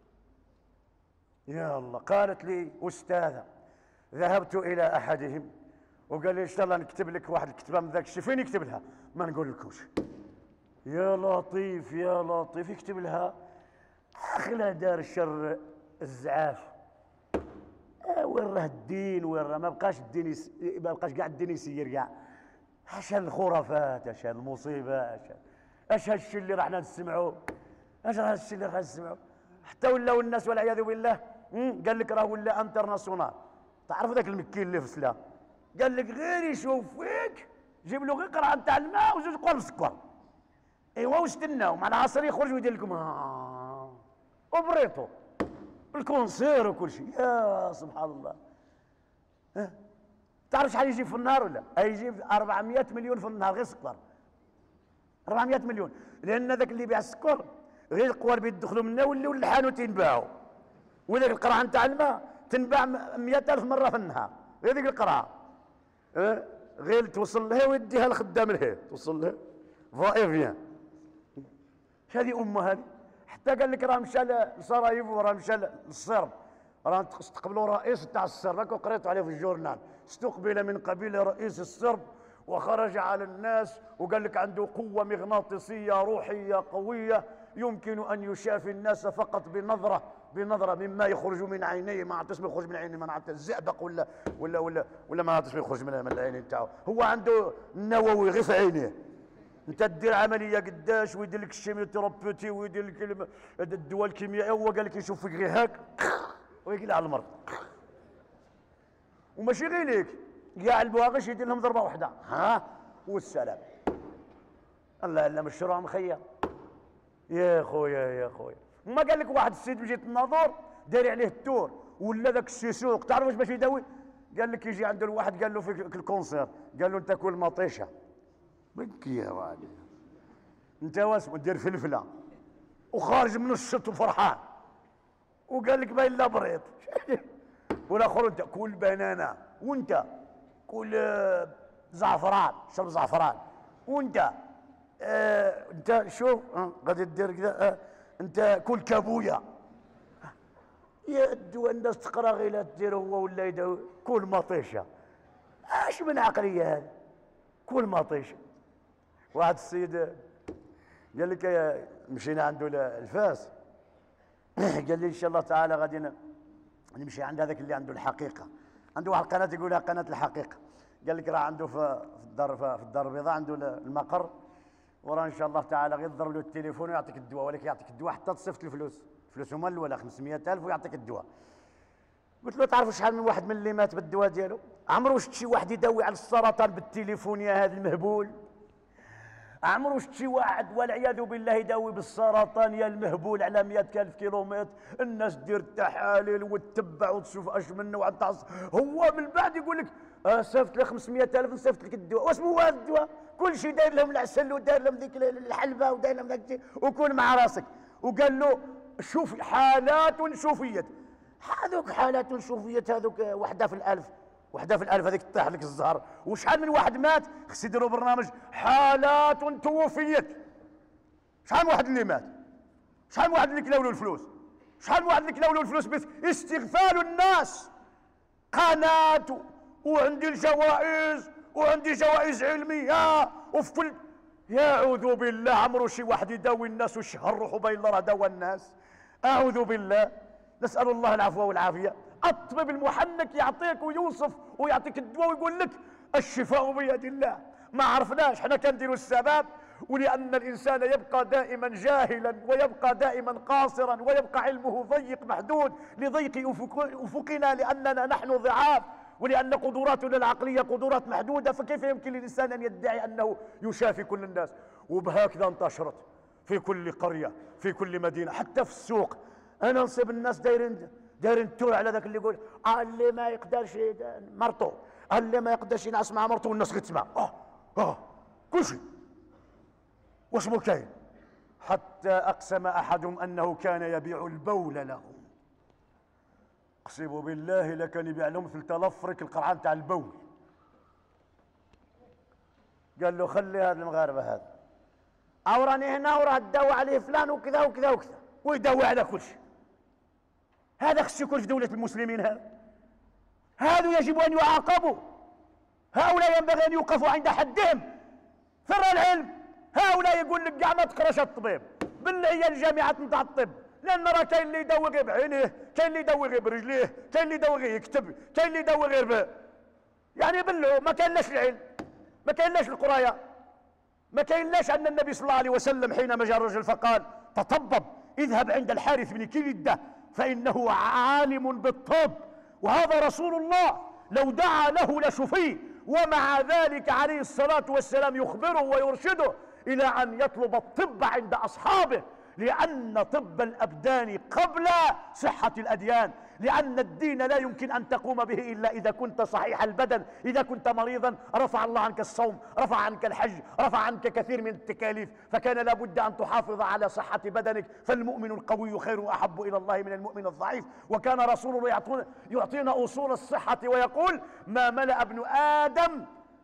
يا الله. قالت لي استاذه ذهبت الى احدهم وقال لي ان شاء الله نكتب لك واحد الكتبه من ذاك الشيء. فين يكتب لها؟ ما نقول لكوش. يا لطيف يا لطيف. يكتب لها خلا دار الشر الزعاف. وين راه الدين؟ وين راه؟ ما بقاش الدين ما بقاش كاع الدين يسير كاع. عشان الخرافات، عشان المصيبه، اش هالشيء اللي راحنا نسمعوا، اش راه هالشيء اللي راح نسمعوا. حتى ولاو الناس والعياذ بالله. قال لك راه ولا انترناسيونال. تعرفوا ذاك المكين اللي في السلا قال لك غير يشوف فيك جيب له غير قرعه نتاع الماء وزوج قوالب سكر، ايوا واستناو مع العصر يخرج ويدير لكم اوبريتو الكونسير وكل شيء. يا سبحان الله. تعرف شحال يجيب في النهار ولا؟ يجيب 400 مليون في النهار غير سكر. 400 مليون، لان ذاك اللي يبيع السكر غير القوالب يدخلوا منه ولاو الحانوت ينباعوا، وذاك القرعه نتاع الماء تنباع 100,000 مره في النهار. غير ذيك القرعه غير توصل لها ويديها لخدام لها، توصل لها فا اي فيان. هذه امه، هذه حتى قال لك راه مشى لسراييفو وراه مشى للصرب، راه استقبلوا رئيس تاع الصرب، هاكا قريت عليه في الجورنال، استقبل من قبيل رئيس الصرب وخرج على الناس وقال لك عنده قوة مغناطيسية روحية قوية يمكن أن يشافي الناس فقط بنظرة مما يخرج من عينيه. ما عرفت اسمه يخرج من عينيه، ما نعرف الزئبق ولا ما عرفت اسمه يخرج من العينين تاعو، هو عنده النووي غير في عينيه. انت دير عمليه قداش ويدير لك الشيميوثيرابيوتي ويدير لك الدواء الكيميائي، هو قال لك يشوف فيك غير هاك ويقلع على المرض. وماشي غير ليك، كاع البواغش يدير لهم ضربه واحده ها والسلام. الله لا مشروع مخير يا خويا يا خويا. وما قال لك واحد السيد بجيت الناظور داري عليه التور ولا ذاك السيسوق، تعرف واش باش يداوي؟ قال لك يجي عنده الواحد قال له في الكونسير، قال له انت كل مطيشه بك يا وادي انت واسم دير فلفله وخارج من الشط وفرحان، وقال لك باين لا بريط والاخر انت كل بنانه وانت كل زعفران، شرب زعفران وانت انت شوف غادي دير كذا انت كل كابويا. يا الدواء الناس تقرا غير لا دير هو ولا يداوي كل مطيشه. اش من عقليه هذه كل مطيشه. واحد السيد قال لك مشينا عنده الفاس قال لي ان شاء الله تعالى غادي نمشي عند هذاك اللي عنده الحقيقه، عنده واحد القناه يقولها قناه الحقيقه، قال لك راه عنده في الدار البيضاء عنده المقر، وراه ان شاء الله تعالى غير تضرب له التليفون ويعطيك الدواء، ولكن يعطيك الدواء حتى تصيفط الفلوس، فلوس هما الاولى 500,000 ويعطيك الدواء. قلت له تعرف شحال من واحد من اللي مات بالدواء ديالو؟ عمرو شفت شي واحد يداوي على السرطان بالتليفون يا هذا المهبول؟ عمرو شفت شي واحد والعياذ بالله يداوي بالسرطان يا المهبول على 100,000 كيلومتر؟ الناس دير التحاليل وتتبع وتشوف اش منه وتعص، هو من بعد يقول لك صيفط لي 500,000 نصيفط لك الدواء. واش هو هذا الدواء؟ كل شيء داير لهم العسل وداير لهم ذيك الحلبه وداير لهم ذاك الشيء، وكون مع راسك. وقال له شوف حالات شوفية، هذوك حالات شوفية هذوك وحده في الألف، وحده في الألف هذيك تطيح لك الزهر. وشحال من واحد مات خص يديروا برنامج حالات توفيت. شحال من واحد اللي مات، شحال من واحد اللي كلاو له الفلوس، شحال من واحد اللي كلاو له الفلوس باستغفال الناس. قناة وعندي الجوائز وعندي جوائز علمية وفي كل يعوذ بالله. عمرو شي واحد يداوي الناس ويشهر روحه بين الله راه داوى الناس؟ اعوذ بالله، نسال الله العفو والعافيه. الطبيب المحنك يعطيك ويوصف ويعطيك الدواء ويقول لك الشفاء بيد الله. ما عرفناش حنا كنديروا السبب، ولان الانسان يبقى دائما جاهلا ويبقى دائما قاصرا ويبقى علمه ضيق محدود لضيق افقنا، لاننا نحن ضعاف ولأن قدراتنا العقلية قدرات محدودة. فكيف يمكن للإنسان أن يدعي أنه يشافي كل الناس؟ وبهكذا انتشرت في كل قرية في كل مدينة حتى في السوق. أنا نصيب الناس دايرين تور على ذاك اللي يقول اللي ما يقدرش مرته، اللي ما يقدرش ينعس مع مرته، والناس كتسمع كل شيء. واسمه كاين حتى أقسم أحدهم أنه كان يبيع البول لهم. اقسم بالله لكان يبيع لهم 3000 فريك القرعان تاع البول. قال له خلي هذا المغاربه هذا اوراني هنا وراه تداوى عليه فلان وكذا وكذا وكذا، ويداوي على كل شيء. هذا خص يكون في دوله المسلمين. هذا يجب ان يعاقبوا. هؤلاء ينبغي ان يوقفوا عند حدهم. ثر العلم. هؤلاء يقول لك كاع ما تقراش الطبيب، بالله هي الجامعات نتاع الطب، لان راه كاين اللي يداوي غير بعينيه، كاين اللي يداوي غير برجليه، كاين اللي يداوي غير يكتب، كاين اللي يداوي غير يعني بالله ما كاينلاش العلم، ما كاينلاش القرايه، ما كاينلاش ان النبي صلى الله عليه وسلم حينما جاء الرجل فقال تطبب، اذهب عند الحارث بن كلده فانه عالم بالطب. وهذا رسول الله لو دعا له لشفي، ومع ذلك عليه الصلاه والسلام يخبره ويرشده الى ان يطلب الطب عند اصحابه، لأن طب الأبدان قبل صحة الأديان، لأن الدين لا يمكن أن تقوم به إلا إذا كنت صحيح البدن. إذا كنت مريضا رفع الله عنك الصوم، رفع عنك الحج، رفع عنك كثير من التكاليف، فكان لابد أن تحافظ على صحة بدنك. فالمؤمن القوي خير وأحب إلى الله من المؤمن الضعيف. وكان رسول الله يعطينا أصول الصحة ويقول ما ملأ ابن آدم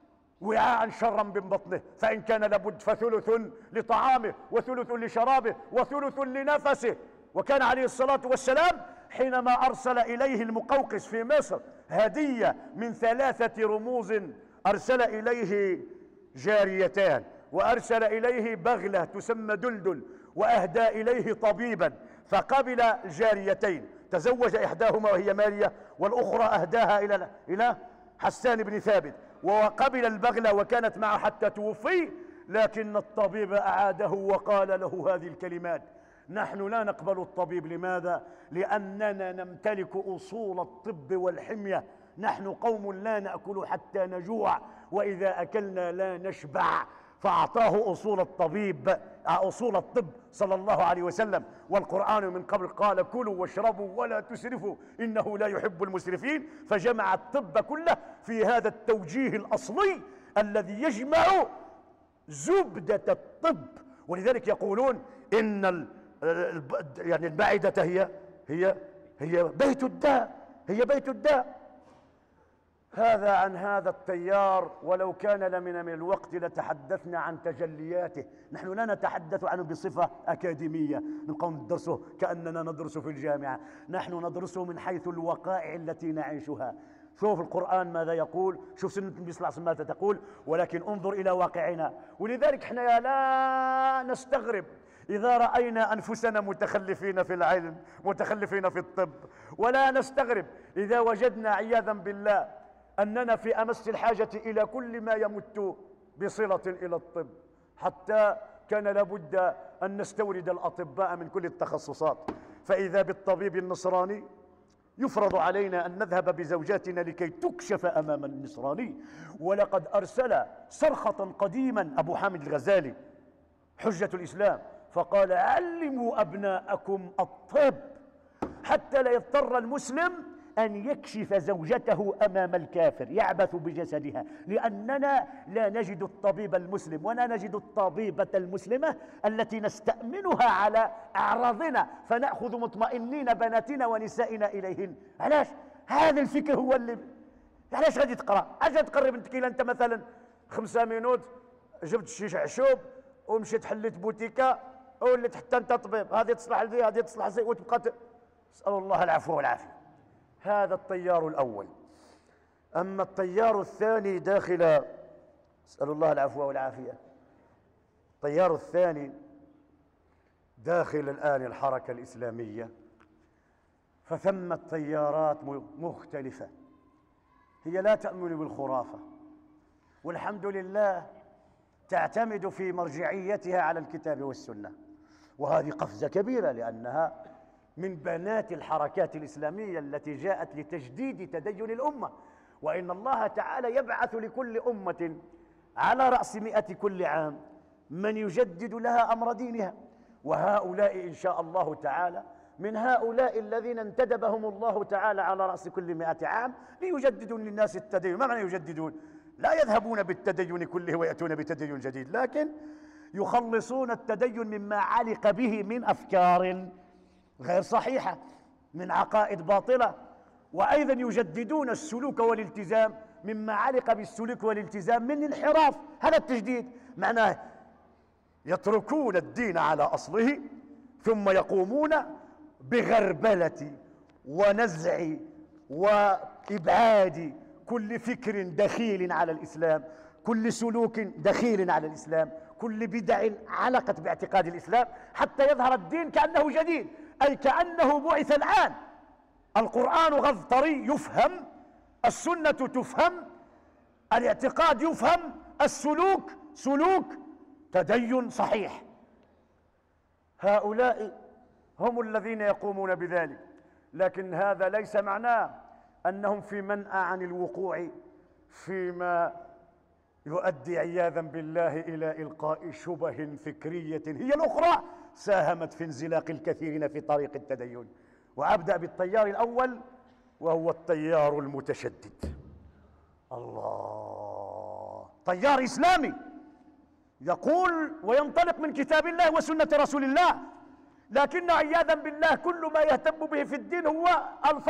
وعاء شرا من بطنه، فإن كان لابد فثلث لطعامه وثلث لشرابه وثلث لنفسه. وكان عليه الصلاة والسلام حينما أرسل إليه المقوقس في مصر هدية من 3 رموز، أرسل إليه جاريتان، وأرسل إليه بغلة تسمى دلدل، وأهدى إليه طبيبا، فقبل الجاريتين، تزوج إحداهما وهي مارية، والأخرى أهداها إلى حسان بن ثابت، وقبل البغلة وكانت معه حتى توفي. لكن الطبيب أعاده وقال له هذه الكلمات: نحن لا نقبل الطبيب. لماذا؟ لأننا نمتلك أصول الطب والحمية، نحن قوم لا نأكل حتى نجوع، وإذا أكلنا لا نشبع. فأعطاه أصول الطبيب، أصول الطب صلى الله عليه وسلم. والقرآن من قبل قال: كلوا واشربوا ولا تسرفوا إنه لا يحب المسرفين. فجمع الطب كله في هذا التوجيه الأصلي الذي يجمع زبدة الطب. ولذلك يقولون إن يعني المعدة هي بيت الداء، هي بيت الداء. هذا عن هذا التيار، ولو كان لنا من الوقت لتحدثنا عن تجلياته. نحن لا نتحدث عنه بصفة أكاديمية نقوم ندرسه كأننا ندرس في الجامعة، نحن ندرسه من حيث الوقائع التي نعيشها. شوف القرآن ماذا يقول، شوف سنة النبي صلى الله عليه وسلم ماذا تقول، ولكن انظر إلى واقعنا. ولذلك احنا لا نستغرب إذا رأينا أنفسنا متخلفين في العلم، متخلفين في الطب، ولا نستغرب إذا وجدنا عياذا بالله أننا في أمس الحاجة إلى كل ما يمت بصلة إلى الطب، حتى كان لابد أن نستورد الأطباء من كل التخصصات. فإذا بالطبيب النصراني يفرض علينا أن نذهب بزوجاتنا لكي تكشف أمام النصراني. ولقد أرسل صرخة قديما أبو حامد الغزالي حجة الإسلام، فقال: علموا أبناءكم الطب حتى لا يضطر المسلم أن يكشف زوجته أمام الكافر يعبث بجسدها، لأننا لا نجد الطبيب المسلم ولا نجد الطبيبة المسلمة التي نستأمنها على أعراضنا، فنأخذ مطمئنين بناتنا ونسائنا إليهن. علاش؟ هذا الفكر هو اللي علاش غادي تقرأ؟ علاش تقري بنتك إلا أنت مثلا 5 مينوت جبت شي شعشوب ومشيت حليت بوتيكا وليت حتى أنت طبيب، هذه تصلح لذي هذه تصلح لذي، وتبقى نسأل الله العفو والعافية. هذا التيار الأول. أما التيار الثاني داخل، نسأل الله العفو والعافية، التيار الثاني داخل الآن الحركة الإسلامية، فثمة تيارات مختلفة، هي لا تأمن بالخرافة، والحمد لله تعتمد في مرجعيتها على الكتاب والسنة. وهذه قفزة كبيرة، لأنها من بنات الحركات الإسلامية التي جاءت لتجديد تدين الأمة. وإن الله تعالى يبعث لكل أمة على رأس 100 كل عام من يجدد لها أمر دينها، وهؤلاء إن شاء الله تعالى من هؤلاء الذين انتدبهم الله تعالى على رأس كل 100 عام ليجددوا للناس التدين. ما معنى يجددون؟ لا يذهبون بالتدين كله ويأتون بتدين جديد، لكن يخلصون التدين مما علق به من أفكار غير صحيحة، من عقائد باطلة، وأيضا يجددون السلوك والالتزام مما علق بالسلوك والالتزام من انحراف. هذا التجديد معناه يتركون الدين على أصله ثم يقومون بغربلة ونزع وإبعاد كل فكر دخيل على الإسلام، كل سلوك دخيل على الإسلام، كل بدع علقت باعتقاد الإسلام، حتى يظهر الدين كأنه جديد، أي كأنه بعث الآن. القرآن غض طري يفهم، السنة تفهم، الاعتقاد يفهم، السلوك سلوك تدين صحيح. هؤلاء هم الذين يقومون بذلك، لكن هذا ليس معناه أنهم في منأى عن الوقوع فيما يؤدي عياذا بالله إلى إلقاء شبه فكرية هي الأخرى ساهمت في انزلاق الكثيرين في طريق التدين. وأبدأ بالتيار الأول وهو التيار المتشدد. الله، تيار إسلامي يقول وينطلق من كتاب الله وسنة رسول الله، لكن عياذا بالله كل ما يهتم به في الدين هو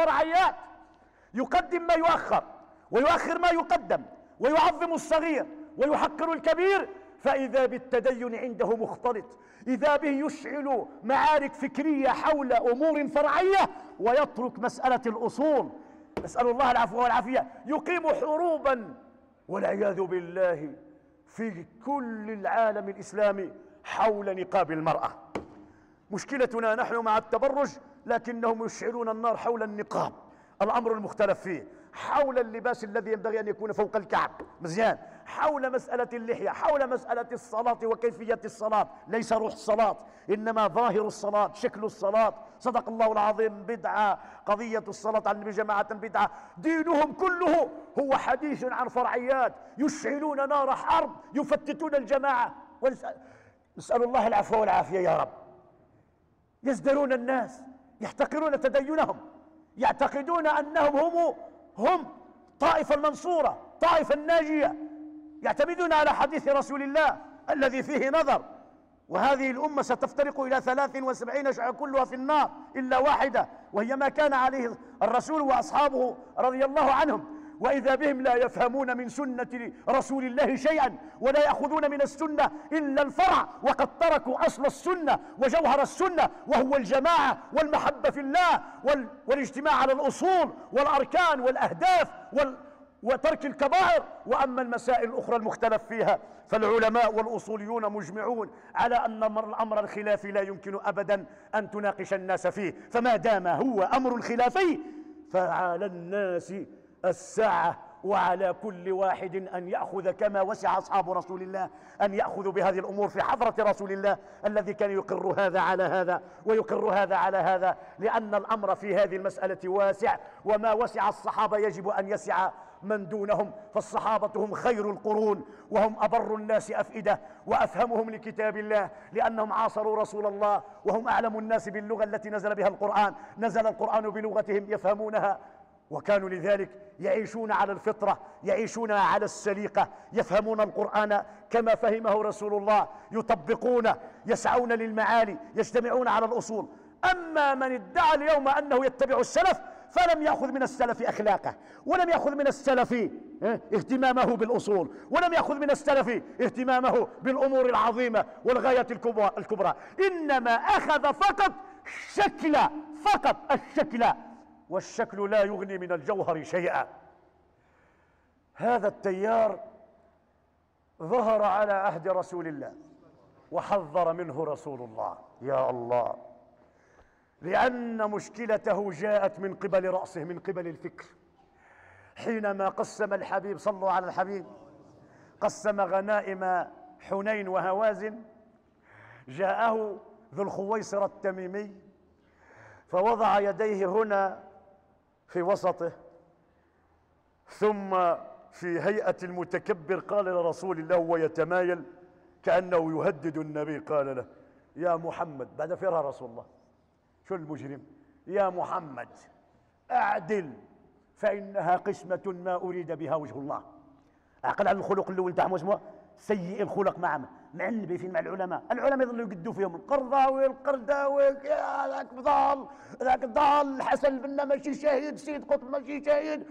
الفرعيات، يقدم ما يؤخر ويؤخر ما يقدم، ويعظم الصغير ويحقر الكبير، فإذا بالتدين عنده مختلط، إذا به يشعل معارك فكرية حول أمور فرعية ويترك مسألة الأصول. نسأل الله العفو والعافية. يقيم حروبا والعياذ بالله في كل العالم الإسلامي حول نقاب المرأة. مشكلتنا نحن مع التبرج، لكنهم يشعلون النار حول النقاب، الأمر المختلف فيه، حول اللباس الذي ينبغي أن يكون فوق الكعب مزيان، حول مسألة اللحية، حول مسألة الصلاة وكيفية الصلاة، ليس روح الصلاة إنما ظاهر الصلاة، شكل الصلاة. صدق الله العظيم. بدعة، قضية الصلاة على النبي جماعة بدعة. دينهم كله هو حديث عن فرعيات، يشعلون نار حرب، يفتتون الجماعة. نسأل الله العفو والعافية يا رب. يزدرون الناس، يحتقرون تدينهم، يعتقدون أنهم هم طائفة المنصورة، طائفة الناجية، يعتمدون على حديث رسول الله الذي فيه نظر. وهذه الأمة ستفترق إلى 73 شيعة كلها في النار إلا واحدة، وهي ما كان عليه الرسول وأصحابه رضي الله عنهم. وإذا بهم لا يفهمون من سنة رسول الله شيئا، ولا يأخذون من السنة إلا الفرع، وقد تركوا أصل السنة وجوهر السنة، وهو الجماعة والمحبة في الله والاجتماع على الأصول والأركان والأهداف وترك الكبائر. وأما المسائل الأخرى المختلف فيها فالعلماء والأصوليون مجمعون على أن الأمر الخلافي لا يمكن أبدا أن تناقش الناس فيه، فما دام هو أمر خلافي فعلى الناس الساعة، وعلى كل واحد أن يأخذ كما وسع أصحاب رسول الله أن يأخذوا بهذه الأمور في حضرة رسول الله الذي كان يقر هذا على هذا ويقر هذا على هذا، لأن الأمر في هذه المسألة واسع، وما وسع الصحابة يجب أن يسع من دونهم. فالصحابة هم خير القرون، وهم أبر الناس أفئدة وأفهمهم لكتاب الله، لأنهم عاصروا رسول الله، وهم أعلم الناس باللغة التي نزل بها القرآن، نزل القرآن بلغتهم يفهمونها، وكانوا لذلك يعيشون على الفطرة، يعيشون على السليقة، يفهمون القرآن كما فهمه رسول الله، يطبقونه، يسعون للمعالي، يجتمعون على الأصول. أما من ادعى اليوم أنه يتبع السلف فلم يأخذ من السلف أخلاقه، ولم يأخذ من السلف اهتمامه بالأصول، ولم يأخذ من السلف اهتمامه بالأمور العظيمة والغاية الكبرى، إنما أخذ فقط الشكل، فقط الشكل، والشكل لا يغني من الجوهر شيئا. هذا التيار ظهر على عهد رسول الله وحذر منه رسول الله، يا الله، لأن مشكلته جاءت من قبل رأسه، من قبل الفكر. حينما قسم الحبيب، صلوا على الحبيب، قسم غنائم حنين وهوازن، جاءه ذو الخويصرة التميمي فوضع يديه هنا في وسطه، ثم في هيئة المتكبر قال لرسول الله ويتمايل كأنه يهدد النبي، قال له: يا محمد، بعد فرها رسول الله، شو المجرم، يا محمد أعدل فإنها قسمة ما أريد بها وجه الله. عقل على الخلق الأول تاعهم اسمه سيء الخلق مع النبي، فين مع العلماء يظلوا يقدوا فيهم القرضاوي القرداوي، ذاك ضال، ذاك ضال، حسن البنا ماشي شاهد، سيد قطب ماشي شاهد،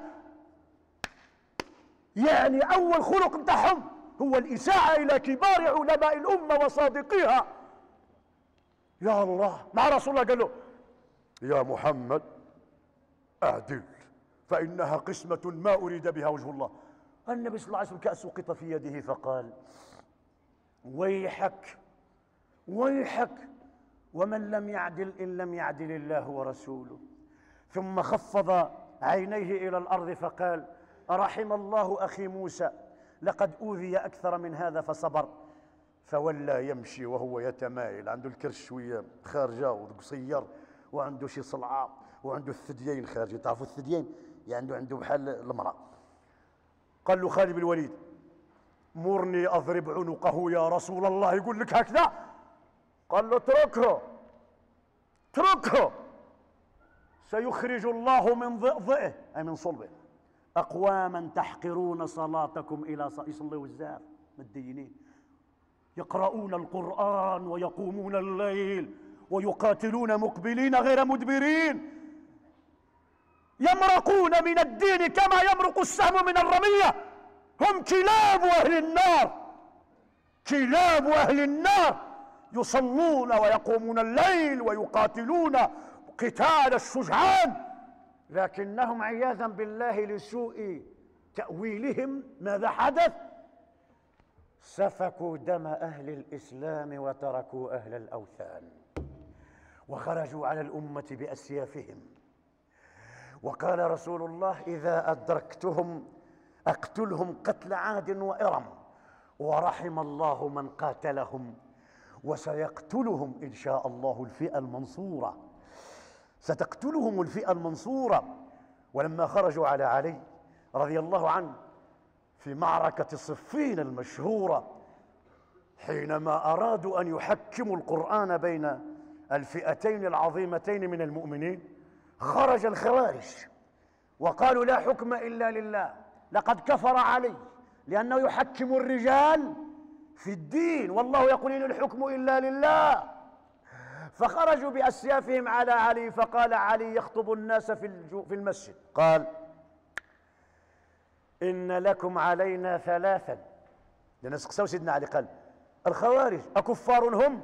يعني أول خلق نتاعهم هو الإساءة إلى كبار علماء الأمة وصادقيها. يا الله، مع رسول الله قال له: يا محمد أعدل فإنها قسمة ما أريد بها وجه الله. النبي صلى الله عليه وسلم كأس سقط في يده فقال: ويحك ويحك، ومن لم يعدل إن لم يعدل الله ورسوله. ثم خفض عينيه إلى الأرض فقال: رحم الله أخي موسى، لقد أوذي أكثر من هذا فصبر. فولى يمشي وهو يتمايل، عنده الكرش شوية خارجة وقصير، وعنده شي صلعة، وعنده الثديين خارجة، تعرفوا الثديين يعني عنده بحال المرأة. قال له خالد بن الوليد: مرني أضرب عنقه يا رسول الله، يقول لك هكذا؟ قال له: اتركه اتركه، سيخرج الله من ضئضئه، أي من صلبه، أقواما تحقرون صلاتكم إلى يصلوا الزاف متدينين، يقرؤون القرآن ويقومون الليل ويقاتلون مقبلين غير مدبرين، يمرقون من الدين كما يمرق السهم من الرمية، هم كلاب أهل النار، كلاب أهل النار، يصلون ويقومون الليل ويقاتلون قتال الشجعان، لكنهم عياذا بالله لسوء تأويلهم ماذا حدث؟ سفكوا دم أهل الإسلام وتركوا أهل الأوثان، وخرجوا على الأمة بأسيافهم. وقال رسول الله: إذا أدركتهم أقتلهم قتل عاد وإرم، ورحم الله من قاتلهم، وسيقتلهم إن شاء الله الفئة المنصورة، ستقتلهم الفئة المنصورة. ولما خرجوا على علي رضي الله عنه في معركة صفين المشهورة، حينما أرادوا أن يحكموا القرآن بين الفئتين العظيمتين من المؤمنين، خرج الخوارج وقالوا: لا حكم إلا لله، لقد كفر علي لأنه يحكم الرجال في الدين، والله يقول: إن الحكم إلا لله. فخرجوا بأسيافهم على علي، فقال علي يخطب الناس في المسجد، قال: إن لكم علينا ثلاثا. لأن سقسوا سيدنا علي، قال: الخوارج أكفار هم؟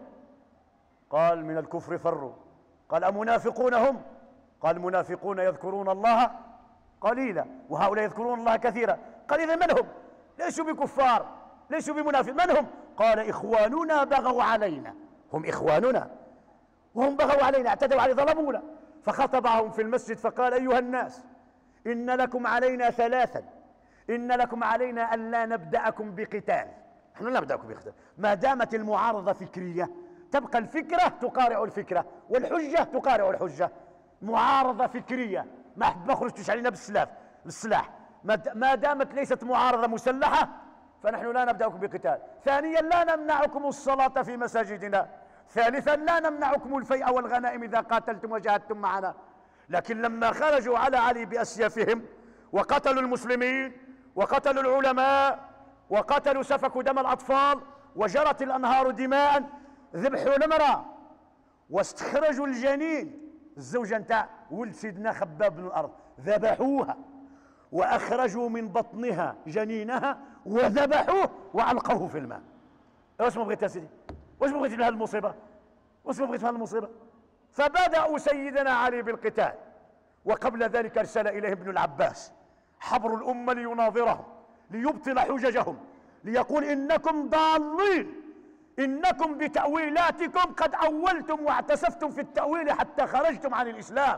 قال: من الكفر فروا. قال: أمنافقون هم؟ قال: المنافقون يذكرون الله قليلا وهؤلاء يذكرون الله كثيرا. قال: إذا من هم؟ ليسوا بكفار، ليسوا بمنافق، من هم؟ قال: إخواننا بغوا علينا، هم إخواننا وهم بغوا علينا، اعتدوا علينا، ظلمونا. فخطبهم في المسجد فقال: أيها الناس، إن لكم علينا ثلاثا، إن لكم علينا أن لا نبدأكم بقتال، نحن لا نبدأكم بقتال، ما دامت المعارضة فكرية تبقى الفكرة تقارع الفكرة والحجة تقارع الحجة. معارضة فكرية، ما خرجتوش علينا بالسلاح، ما دامت ليست معارضة مسلحة فنحن لا نبدأكم بقتال. ثانيا: لا نمنعكم الصلاة في مساجدنا. ثالثا: لا نمنعكم الفيء والغنائم إذا قاتلتم وجاهدتم معنا. لكن لما خرجوا على علي بأسيافهم وقتلوا المسلمين وقتلوا العلماء وقتلوا سفكوا دم الأطفال وجرت الأنهار دماء، ذبحوا المرأة واستخرجوا الجنين، الزوجة نتاع ولد سيدنا خباب بن الأرض، ذبحوها وأخرجوا من بطنها جنينها وذبحوه وألقوه في الماء. واش ما بغيت يا سيدي؟ واش ما بغيت في هذه المصيبة؟ واش ما بغيت في هذه المصيبة؟ فبدأوا سيدنا علي بالقتال، وقبل ذلك أرسل إليه ابن العباس حبر الأمة ليناظرهم ليبطل حججهم، ليقول: إنكم ضالين، إنكم بتأويلاتكم قد أولتم واعتسفتم في التأويل حتى خرجتم عن الإسلام.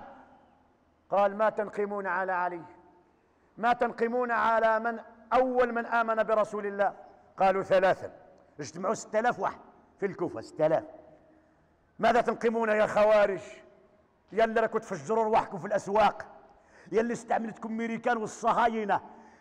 قال: ما تنقمون على علي؟ ما تنقمون على من أول من آمن برسول الله؟ قالوا: ثلاثا. اجتمعوا 6000 واحد في الكوفة، 6000. ماذا تنقمون يا خوارج؟ يلا راكم تفجروا رواحكم في الأسواق، يلي استعملتكم ميريكان والصهاينة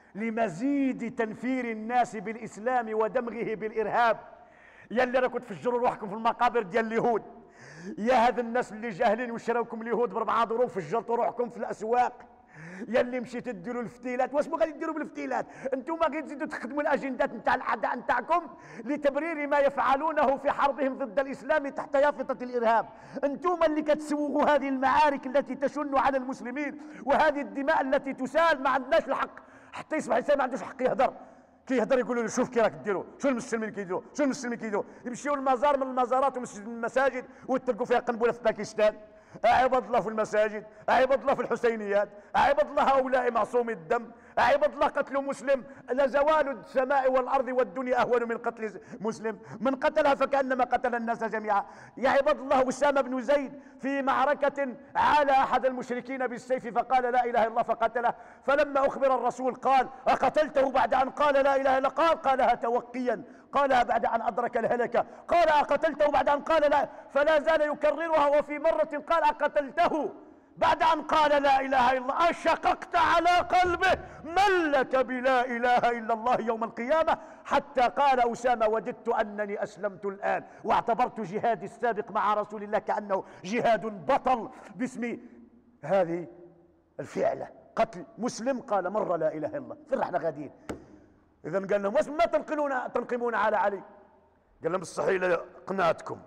لمزيد تنفير الناس بالإسلام ودمغه بالإرهاب، يلي راكم تفجروا رواحكم في المقابر ديال اليهود. يا هذا الناس اللي جاهلين وشراوكم اليهود ب4 ضروب، فجرتوا روحكم في الأسواق. يلي مشيتوا ديروا الفتيلات، واش غادي ديروا بالفتيلات؟ انتم غادي تزيدوا تخدموا الاجندات نتاع الاعداء نتاعكم لتبرير ما يفعلونه في حربهم ضد الاسلام تحت يافطه الارهاب. انتم اللي كتسوغوا هذه المعارك التي تشن على المسلمين وهذه الدماء التي تسال. ما عندناش الحق حتى يصبح الانسان ما عندوش حق يهدر، كيهدر يقولوا له: شوف كي راك ديروا، شو المسلمين كيديروا، شو المسلمين كيديروا. يمشيوا المزار من المزارات ومسجد من المساجد ويتركوا فيها قنبله في باكستان. عباد الله في المساجد، عباد الله في الحسينيات، عباد الله هؤلاء معصومي الدم، عباد الله قتل مسلم لزوال السماء والأرض والدنيا أهون من قتل مسلم، من قتلها فكأنما قتل الناس جميعا. يا عباد الله، أسامة بن زيد في معركة عال أحد المشركين بالسيف فقال: لا إله إلا الله، فقتله. فلما أخبر الرسول قال: أقتلته بعد أن قال لا إله إلا الله؟ قالها توقيا، قالها بعد أن أدرك الهلكة. قال: أقتلته بعد أن قال لا، فلا زال يكررها. وفي مرة قال: أقتلته بعد أن قال لا إله إلا الله. أشققت على قلبه من لك بلا إله إلا الله يوم القيامة، حتى قال أسامة: وددت أنني أسلمت الآن، واعتبرت جهادي السابق مع رسول الله كأنه جهاد بطل باسم هذه الفعلة، قتل مسلم قال مرة لا إله إلا الله. فين احنا غاديين؟ إذا قال لهم: ما تنقمون على علي؟ قال لهم: بالصحيح قناتكم،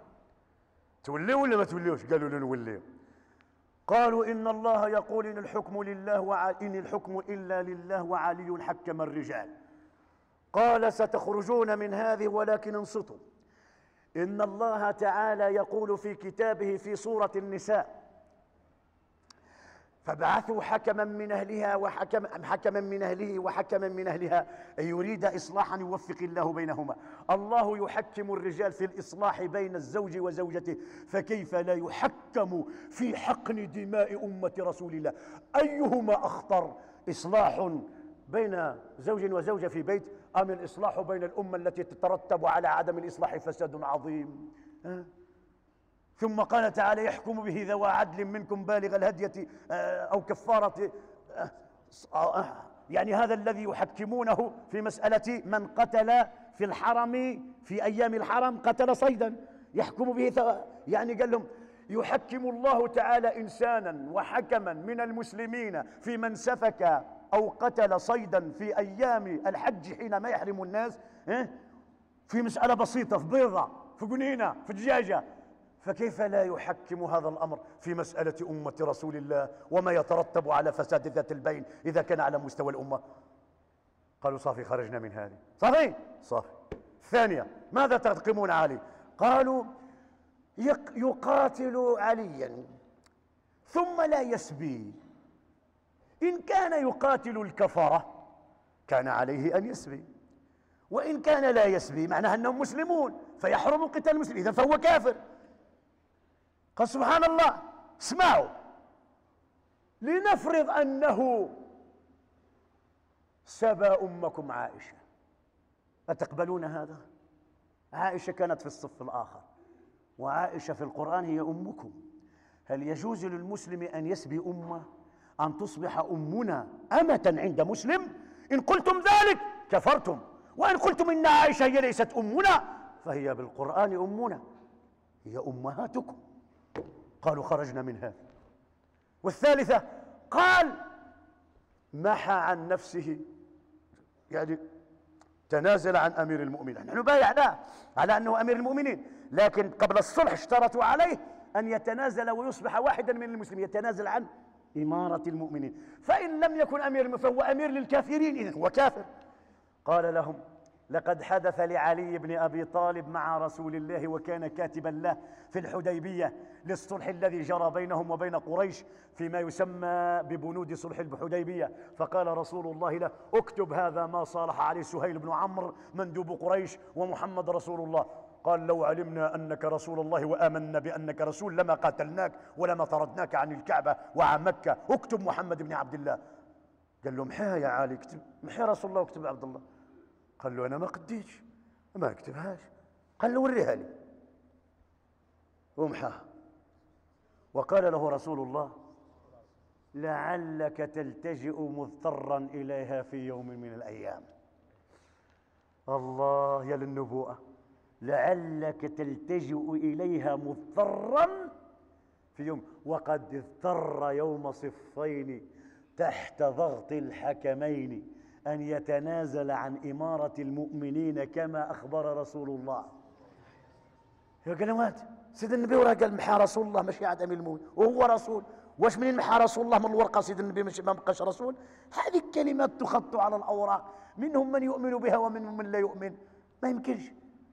توليوا ولا ما توليوش؟ قالوا: له نوليو. قالوا: إن الله يقول إن الحكم لله إن الحكم إلا لله وعلي حكم الرجال. قال ستخرجون من هذه ولكن انصتوا، إن الله تعالى يقول في كتابه في سورة النساء: فابعثوا حكما من أهلها حكما من أهله وحكما من أهلها أن يريد إصلاحا يوفق الله بينهما. الله يحكم الرجال في الإصلاح بين الزوج وزوجته، فكيف لا يحكم في حقن دماء أمة رسول الله؟ أيهما أخطر، إصلاح بين زوج وزوجة في بيت، أم الإصلاح بين الأمة التي تترتب على عدم الإصلاح فساد عظيم؟ ثم قال تعالى: يحكم به ذوى عدل منكم بالغ الهدية أو كفارة، يعني هذا الذي يحكمونه في مسألة من قتل في الحرم في أيام الحرم قتل صيدا، يحكم به يعني قال لهم: يحكم الله تعالى إنسانا وحكما من المسلمين في من سفك أو قتل صيدا في أيام الحج حينما يحرم الناس، في مسألة بسيطة، في بيضة، في جنينة، في دجاجة، فكيف لا يحكم هذا الأمر في مسألة أمة رسول الله وما يترتب على فساد ذات البين إذا كان على مستوى الأمة؟ قالوا: صافي، خرجنا من هذه. صافي. الثانية: ماذا تقيمون علي؟ قالوا: يقاتل عليا ثم لا يسبي. إن كان يقاتل الكفرة كان عليه أن يسبي، وإن كان لا يسبي معناها أنهم مسلمون فيحرم قتال المسلمين، إذن فهو كافر. قال: سبحان الله، اسمعوا، لنفرض أنه سبى أمكم عائشة، أتقبلون هذا؟ عائشة كانت في الصف الآخر، وعائشة في القرآن هي أمكم. هل يجوز للمسلم أن يسبي أمه، أن تصبح أمنا أمة عند مسلم؟ إن قلتم ذلك كفرتم، وإن قلتم إن عائشة هي ليست أمنا فهي بالقرآن أمنا، هي أمهاتكم. قالوا: خرجنا من هذا. والثالثة: قال: محى عن نفسه، يعني تنازل عن أمير المؤمنين. نحن بايعناه على أنه أمير المؤمنين، لكن قبل الصلح اشترطوا عليه أن يتنازل ويصبح واحدا من المسلمين، يتنازل عن إمارة المؤمنين، فإن لم يكن أمير فهو أمير للكافرين، إذن هو كافر. قال لهم: لقد حدث لعلي بن أبي طالب مع رسول الله وكان كاتبا له في الحديبية للصلح الذي جرى بينهم وبين قريش فيما يسمى ببنود صلح الحديبية، فقال رسول الله له: اكتب هذا ما صالح عليه سهيل بن عمرو مندوب قريش ومحمد رسول الله. قال: لو علمنا أنك رسول الله وآمنا بأنك رسول لما قاتلناك ولما طردناك عن الكعبة وعن مكة، اكتب محمد بن عبد الله. قال له: محيها يا علي، اكتب محي رسول الله واكتب عبد الله. قال له: أنا ما قديش، ما اكتبهاش. قال له: وريها لي، ومحاها. وقال له رسول الله: لعلك تلتجئ مضطرا إليها في يوم من الأيام. الله يا للنبوءة، لعلك تلتجئ إليها مضطرا في يوم، وقد اضطر يوم صفين تحت ضغط الحكمين أن يتنازل عن إمارة المؤمنين كما أخبر رسول الله. يا قلوات، سيد النبي وراه قال: محى رسول الله ماشي عاد أمير المؤمنين، وهو رسول. واش منين محى رسول الله من الورقة سيد النبي ما بقاش رسول؟ هذه الكلمات تخط على الأوراق، منهم من يؤمن بها ومنهم من لا يؤمن. ما يمكنش.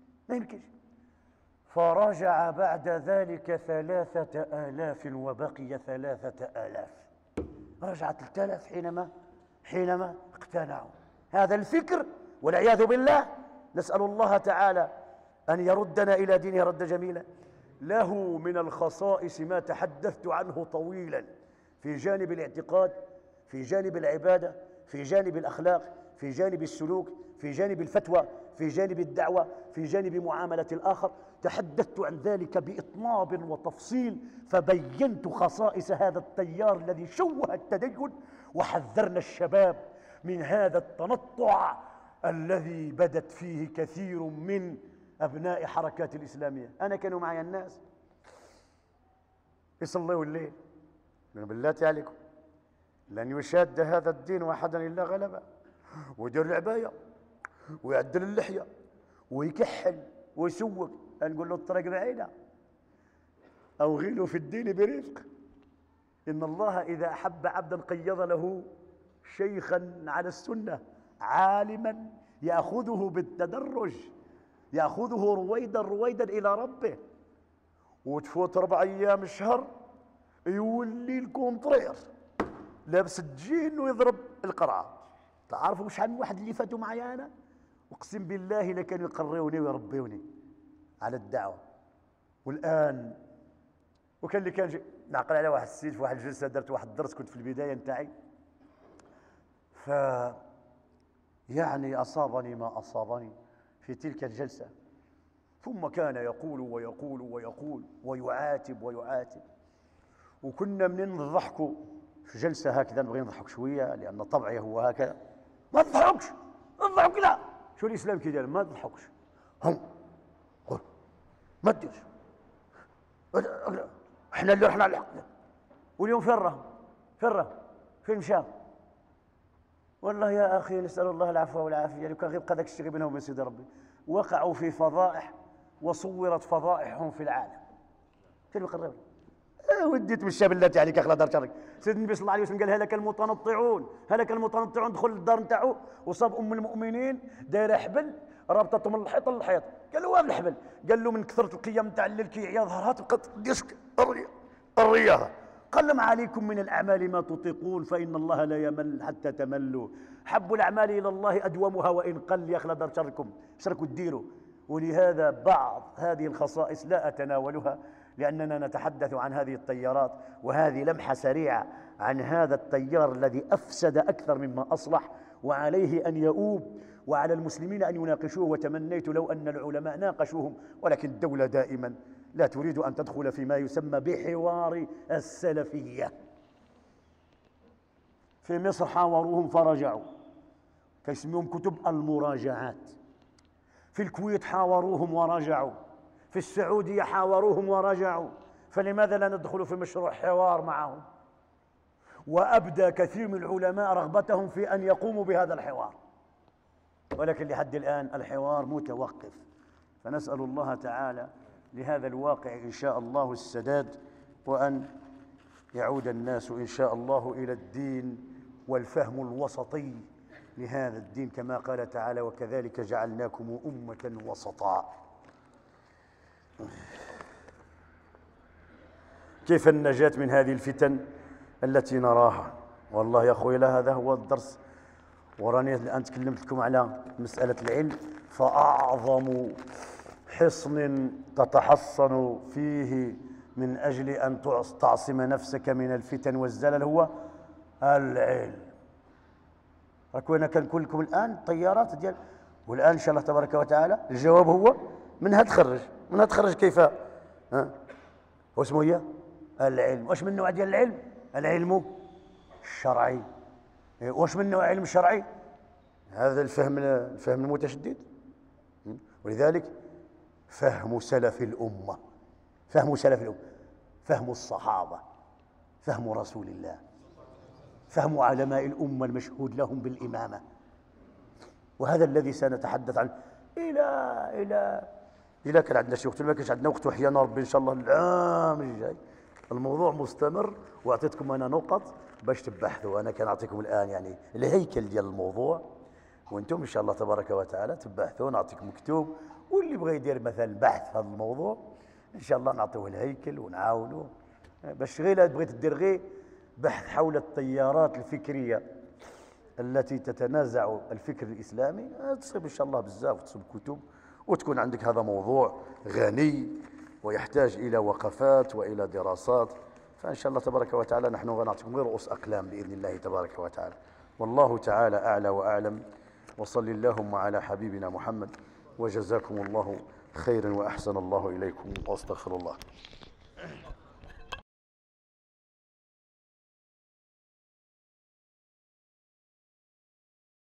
فرجع بعد ذلك 3000 وبقي 3000. رجع 3000 حينما اقتنعوا. هذا الفكر والعياذ بالله، نسأل الله تعالى أن يردنا إلى دينه ردا جميلا. له من الخصائص ما تحدثت عنه طويلا، في جانب الاعتقاد، في جانب العبادة، في جانب الأخلاق، في جانب السلوك، في جانب الفتوى، في جانب الدعوة، في جانب معاملة الآخر. تحدثت عن ذلك بإطناب وتفصيل، فبينت خصائص هذا التيار الذي شوه التدين، وحذرنا الشباب من هذا التنطع الذي بدت فيه كثير من أبناء حركات الإسلامية. أنا كانوا معي الناس يصلوا الليل، بالله عليكم لن يشاد هذا الدين أحدا إلا غلبه، ويدير العباية ويعدل اللحية ويكحل ويسوق. نقول له: الطريق بعيدة، أو غيلوا في الدين برفق. إن الله إذا أحب عبدا قيض له شيخا على السنة عالما يأخذه بالتدرج، يأخذه رويدا رويدا إلى ربه. وتفوت 4 أيام شهر يولي الكونترير لابس الجين ويضرب القرعة. تعرفوا شحال من واحد اللي فاتوا معايا أنا أقسم بالله لكانوا يقروني ويربوني على الدعوة. والآن وكان اللي كان نعقل على واحد السيد في واحد الجلسة درت واحد الدرس كنت في البداية نتاعي، يعني أصابني ما أصابني في تلك الجلسة. ثم كان يقول ويقول ويقول ويعاتب ويعاتب، وكنا منين نضحكوا في جلسة هكذا نبغي نضحك شوية لأن طبعي هو هكذا. ما تضحكش اضحك لا، شو الإسلام كيدير؟ ما تضحكش، هم قول ما ديرش، احنا اللي رحنا على الحق. واليوم فين مشى؟ والله يا أخي نسأل الله العفو والعافية. لو كان غير بقى داك الشيء بينهم يا سيدي ربي، وقعوا في فضائح وصورت فضائحهم في العالم. كان يقرب وديت بالشاب التي عليك اخلا دار شرك. سيدنا النبي صلى الله عليه وسلم قال هلك المتنطعون، هلك المتنطعون. دخل للدار نتاعو وصاب ام المؤمنين دايره حبل رابطته من الحيط للحيط. قال له وين الحبل؟ قال له من كثره القيام نتاع الليل كيعيا ظهرها تبقى ديسك الرياضه. قال لهم عليكم من الاعمال ما تطيقون فان الله لا يمل حتى تملوا. حب الاعمال الى الله ادومها وان قل. يا اخلا دار شركم شركوا تديروا. ولهذا بعض هذه الخصائص لا اتناولها لأننا نتحدث عن هذه التيارات، وهذه لمحة سريعة عن هذا التيار الذي أفسد أكثر مما أصلح، وعليه أن يؤوب، وعلى المسلمين أن يناقشوه. وتمنيت لو أن العلماء ناقشوهم، ولكن الدولة دائما لا تريد أن تدخل فيما يسمى بحوار السلفية. في مصر حاوروهم فرجعوا، فيسميهم كتب المراجعات. في الكويت حاوروهم ورجعوا. في السعودية حاوروهم ورجعوا. فلماذا لا ندخل في مشروع حوار معهم؟ وأبدى كثير من العلماء رغبتهم في أن يقوموا بهذا الحوار، ولكن لحد الآن الحوار متوقف. فنسأل الله تعالى لهذا الواقع إن شاء الله السداد، وأن يعود الناس إن شاء الله إلى الدين والفهم الوسطي لهذا الدين، كما قال تعالى وكذلك جعلناكم أمة وسطا. كيف النجاة من هذه الفتن التي نراها؟ والله يا أخوي هذا هو الدرس. وراني الآن تكلمت لكم على مسألة العلم، فأعظم حصن تتحصن فيه من أجل أن تعصم نفسك من الفتن والزلل هو العلم. راكو أنا كنقول لكم الآن طيارات ديال، والآن إن شاء الله تبارك وتعالى الجواب هو منها تخرج كيف واسمه هي العلم. واش من نوع ديال العلم؟ العلم الشرعي. واش من نوع علم الشرعي؟ هذا الفهم المتشدد. ولذلك فهم سلف الأمة، فهم الصحابة، فهم رسول الله، فهم علماء الأمة المشهود لهم بالإمامة. وهذا الذي سنتحدث عنه إلى كان عندنا شي وقت، ما كانش عندنا وقت، وحيانا ربي إن شاء الله العام الجاي الموضوع مستمر. وأعطيتكم أنا نقط باش تبحثوا. أنا كنعطيكم الآن يعني الهيكل ديال الموضوع، وأنتم إن شاء الله تبارك وتعالى تبحثوا. نعطيكم مكتوب، واللي بغى يدير مثلا بحث في هذا الموضوع إن شاء الله نعطيوه الهيكل ونعاونوه. باش غير بغيت دير غير بحث حول التيارات الفكرية التي تتنازع الفكر الإسلامي، تصيب إن شاء الله بزاف، تصيب كتب، وتكون عندك هذا موضوع غني ويحتاج إلى وقفات وإلى دراسات. فإن شاء الله تبارك وتعالى نحن غنعطيكم غير رؤوس أقلام بإذن الله تبارك وتعالى. والله تعالى أعلى وأعلم. وصل اللهم على حبيبنا محمد، وجزاكم الله خيرا وأحسن الله إليكم، وأستغفر الله.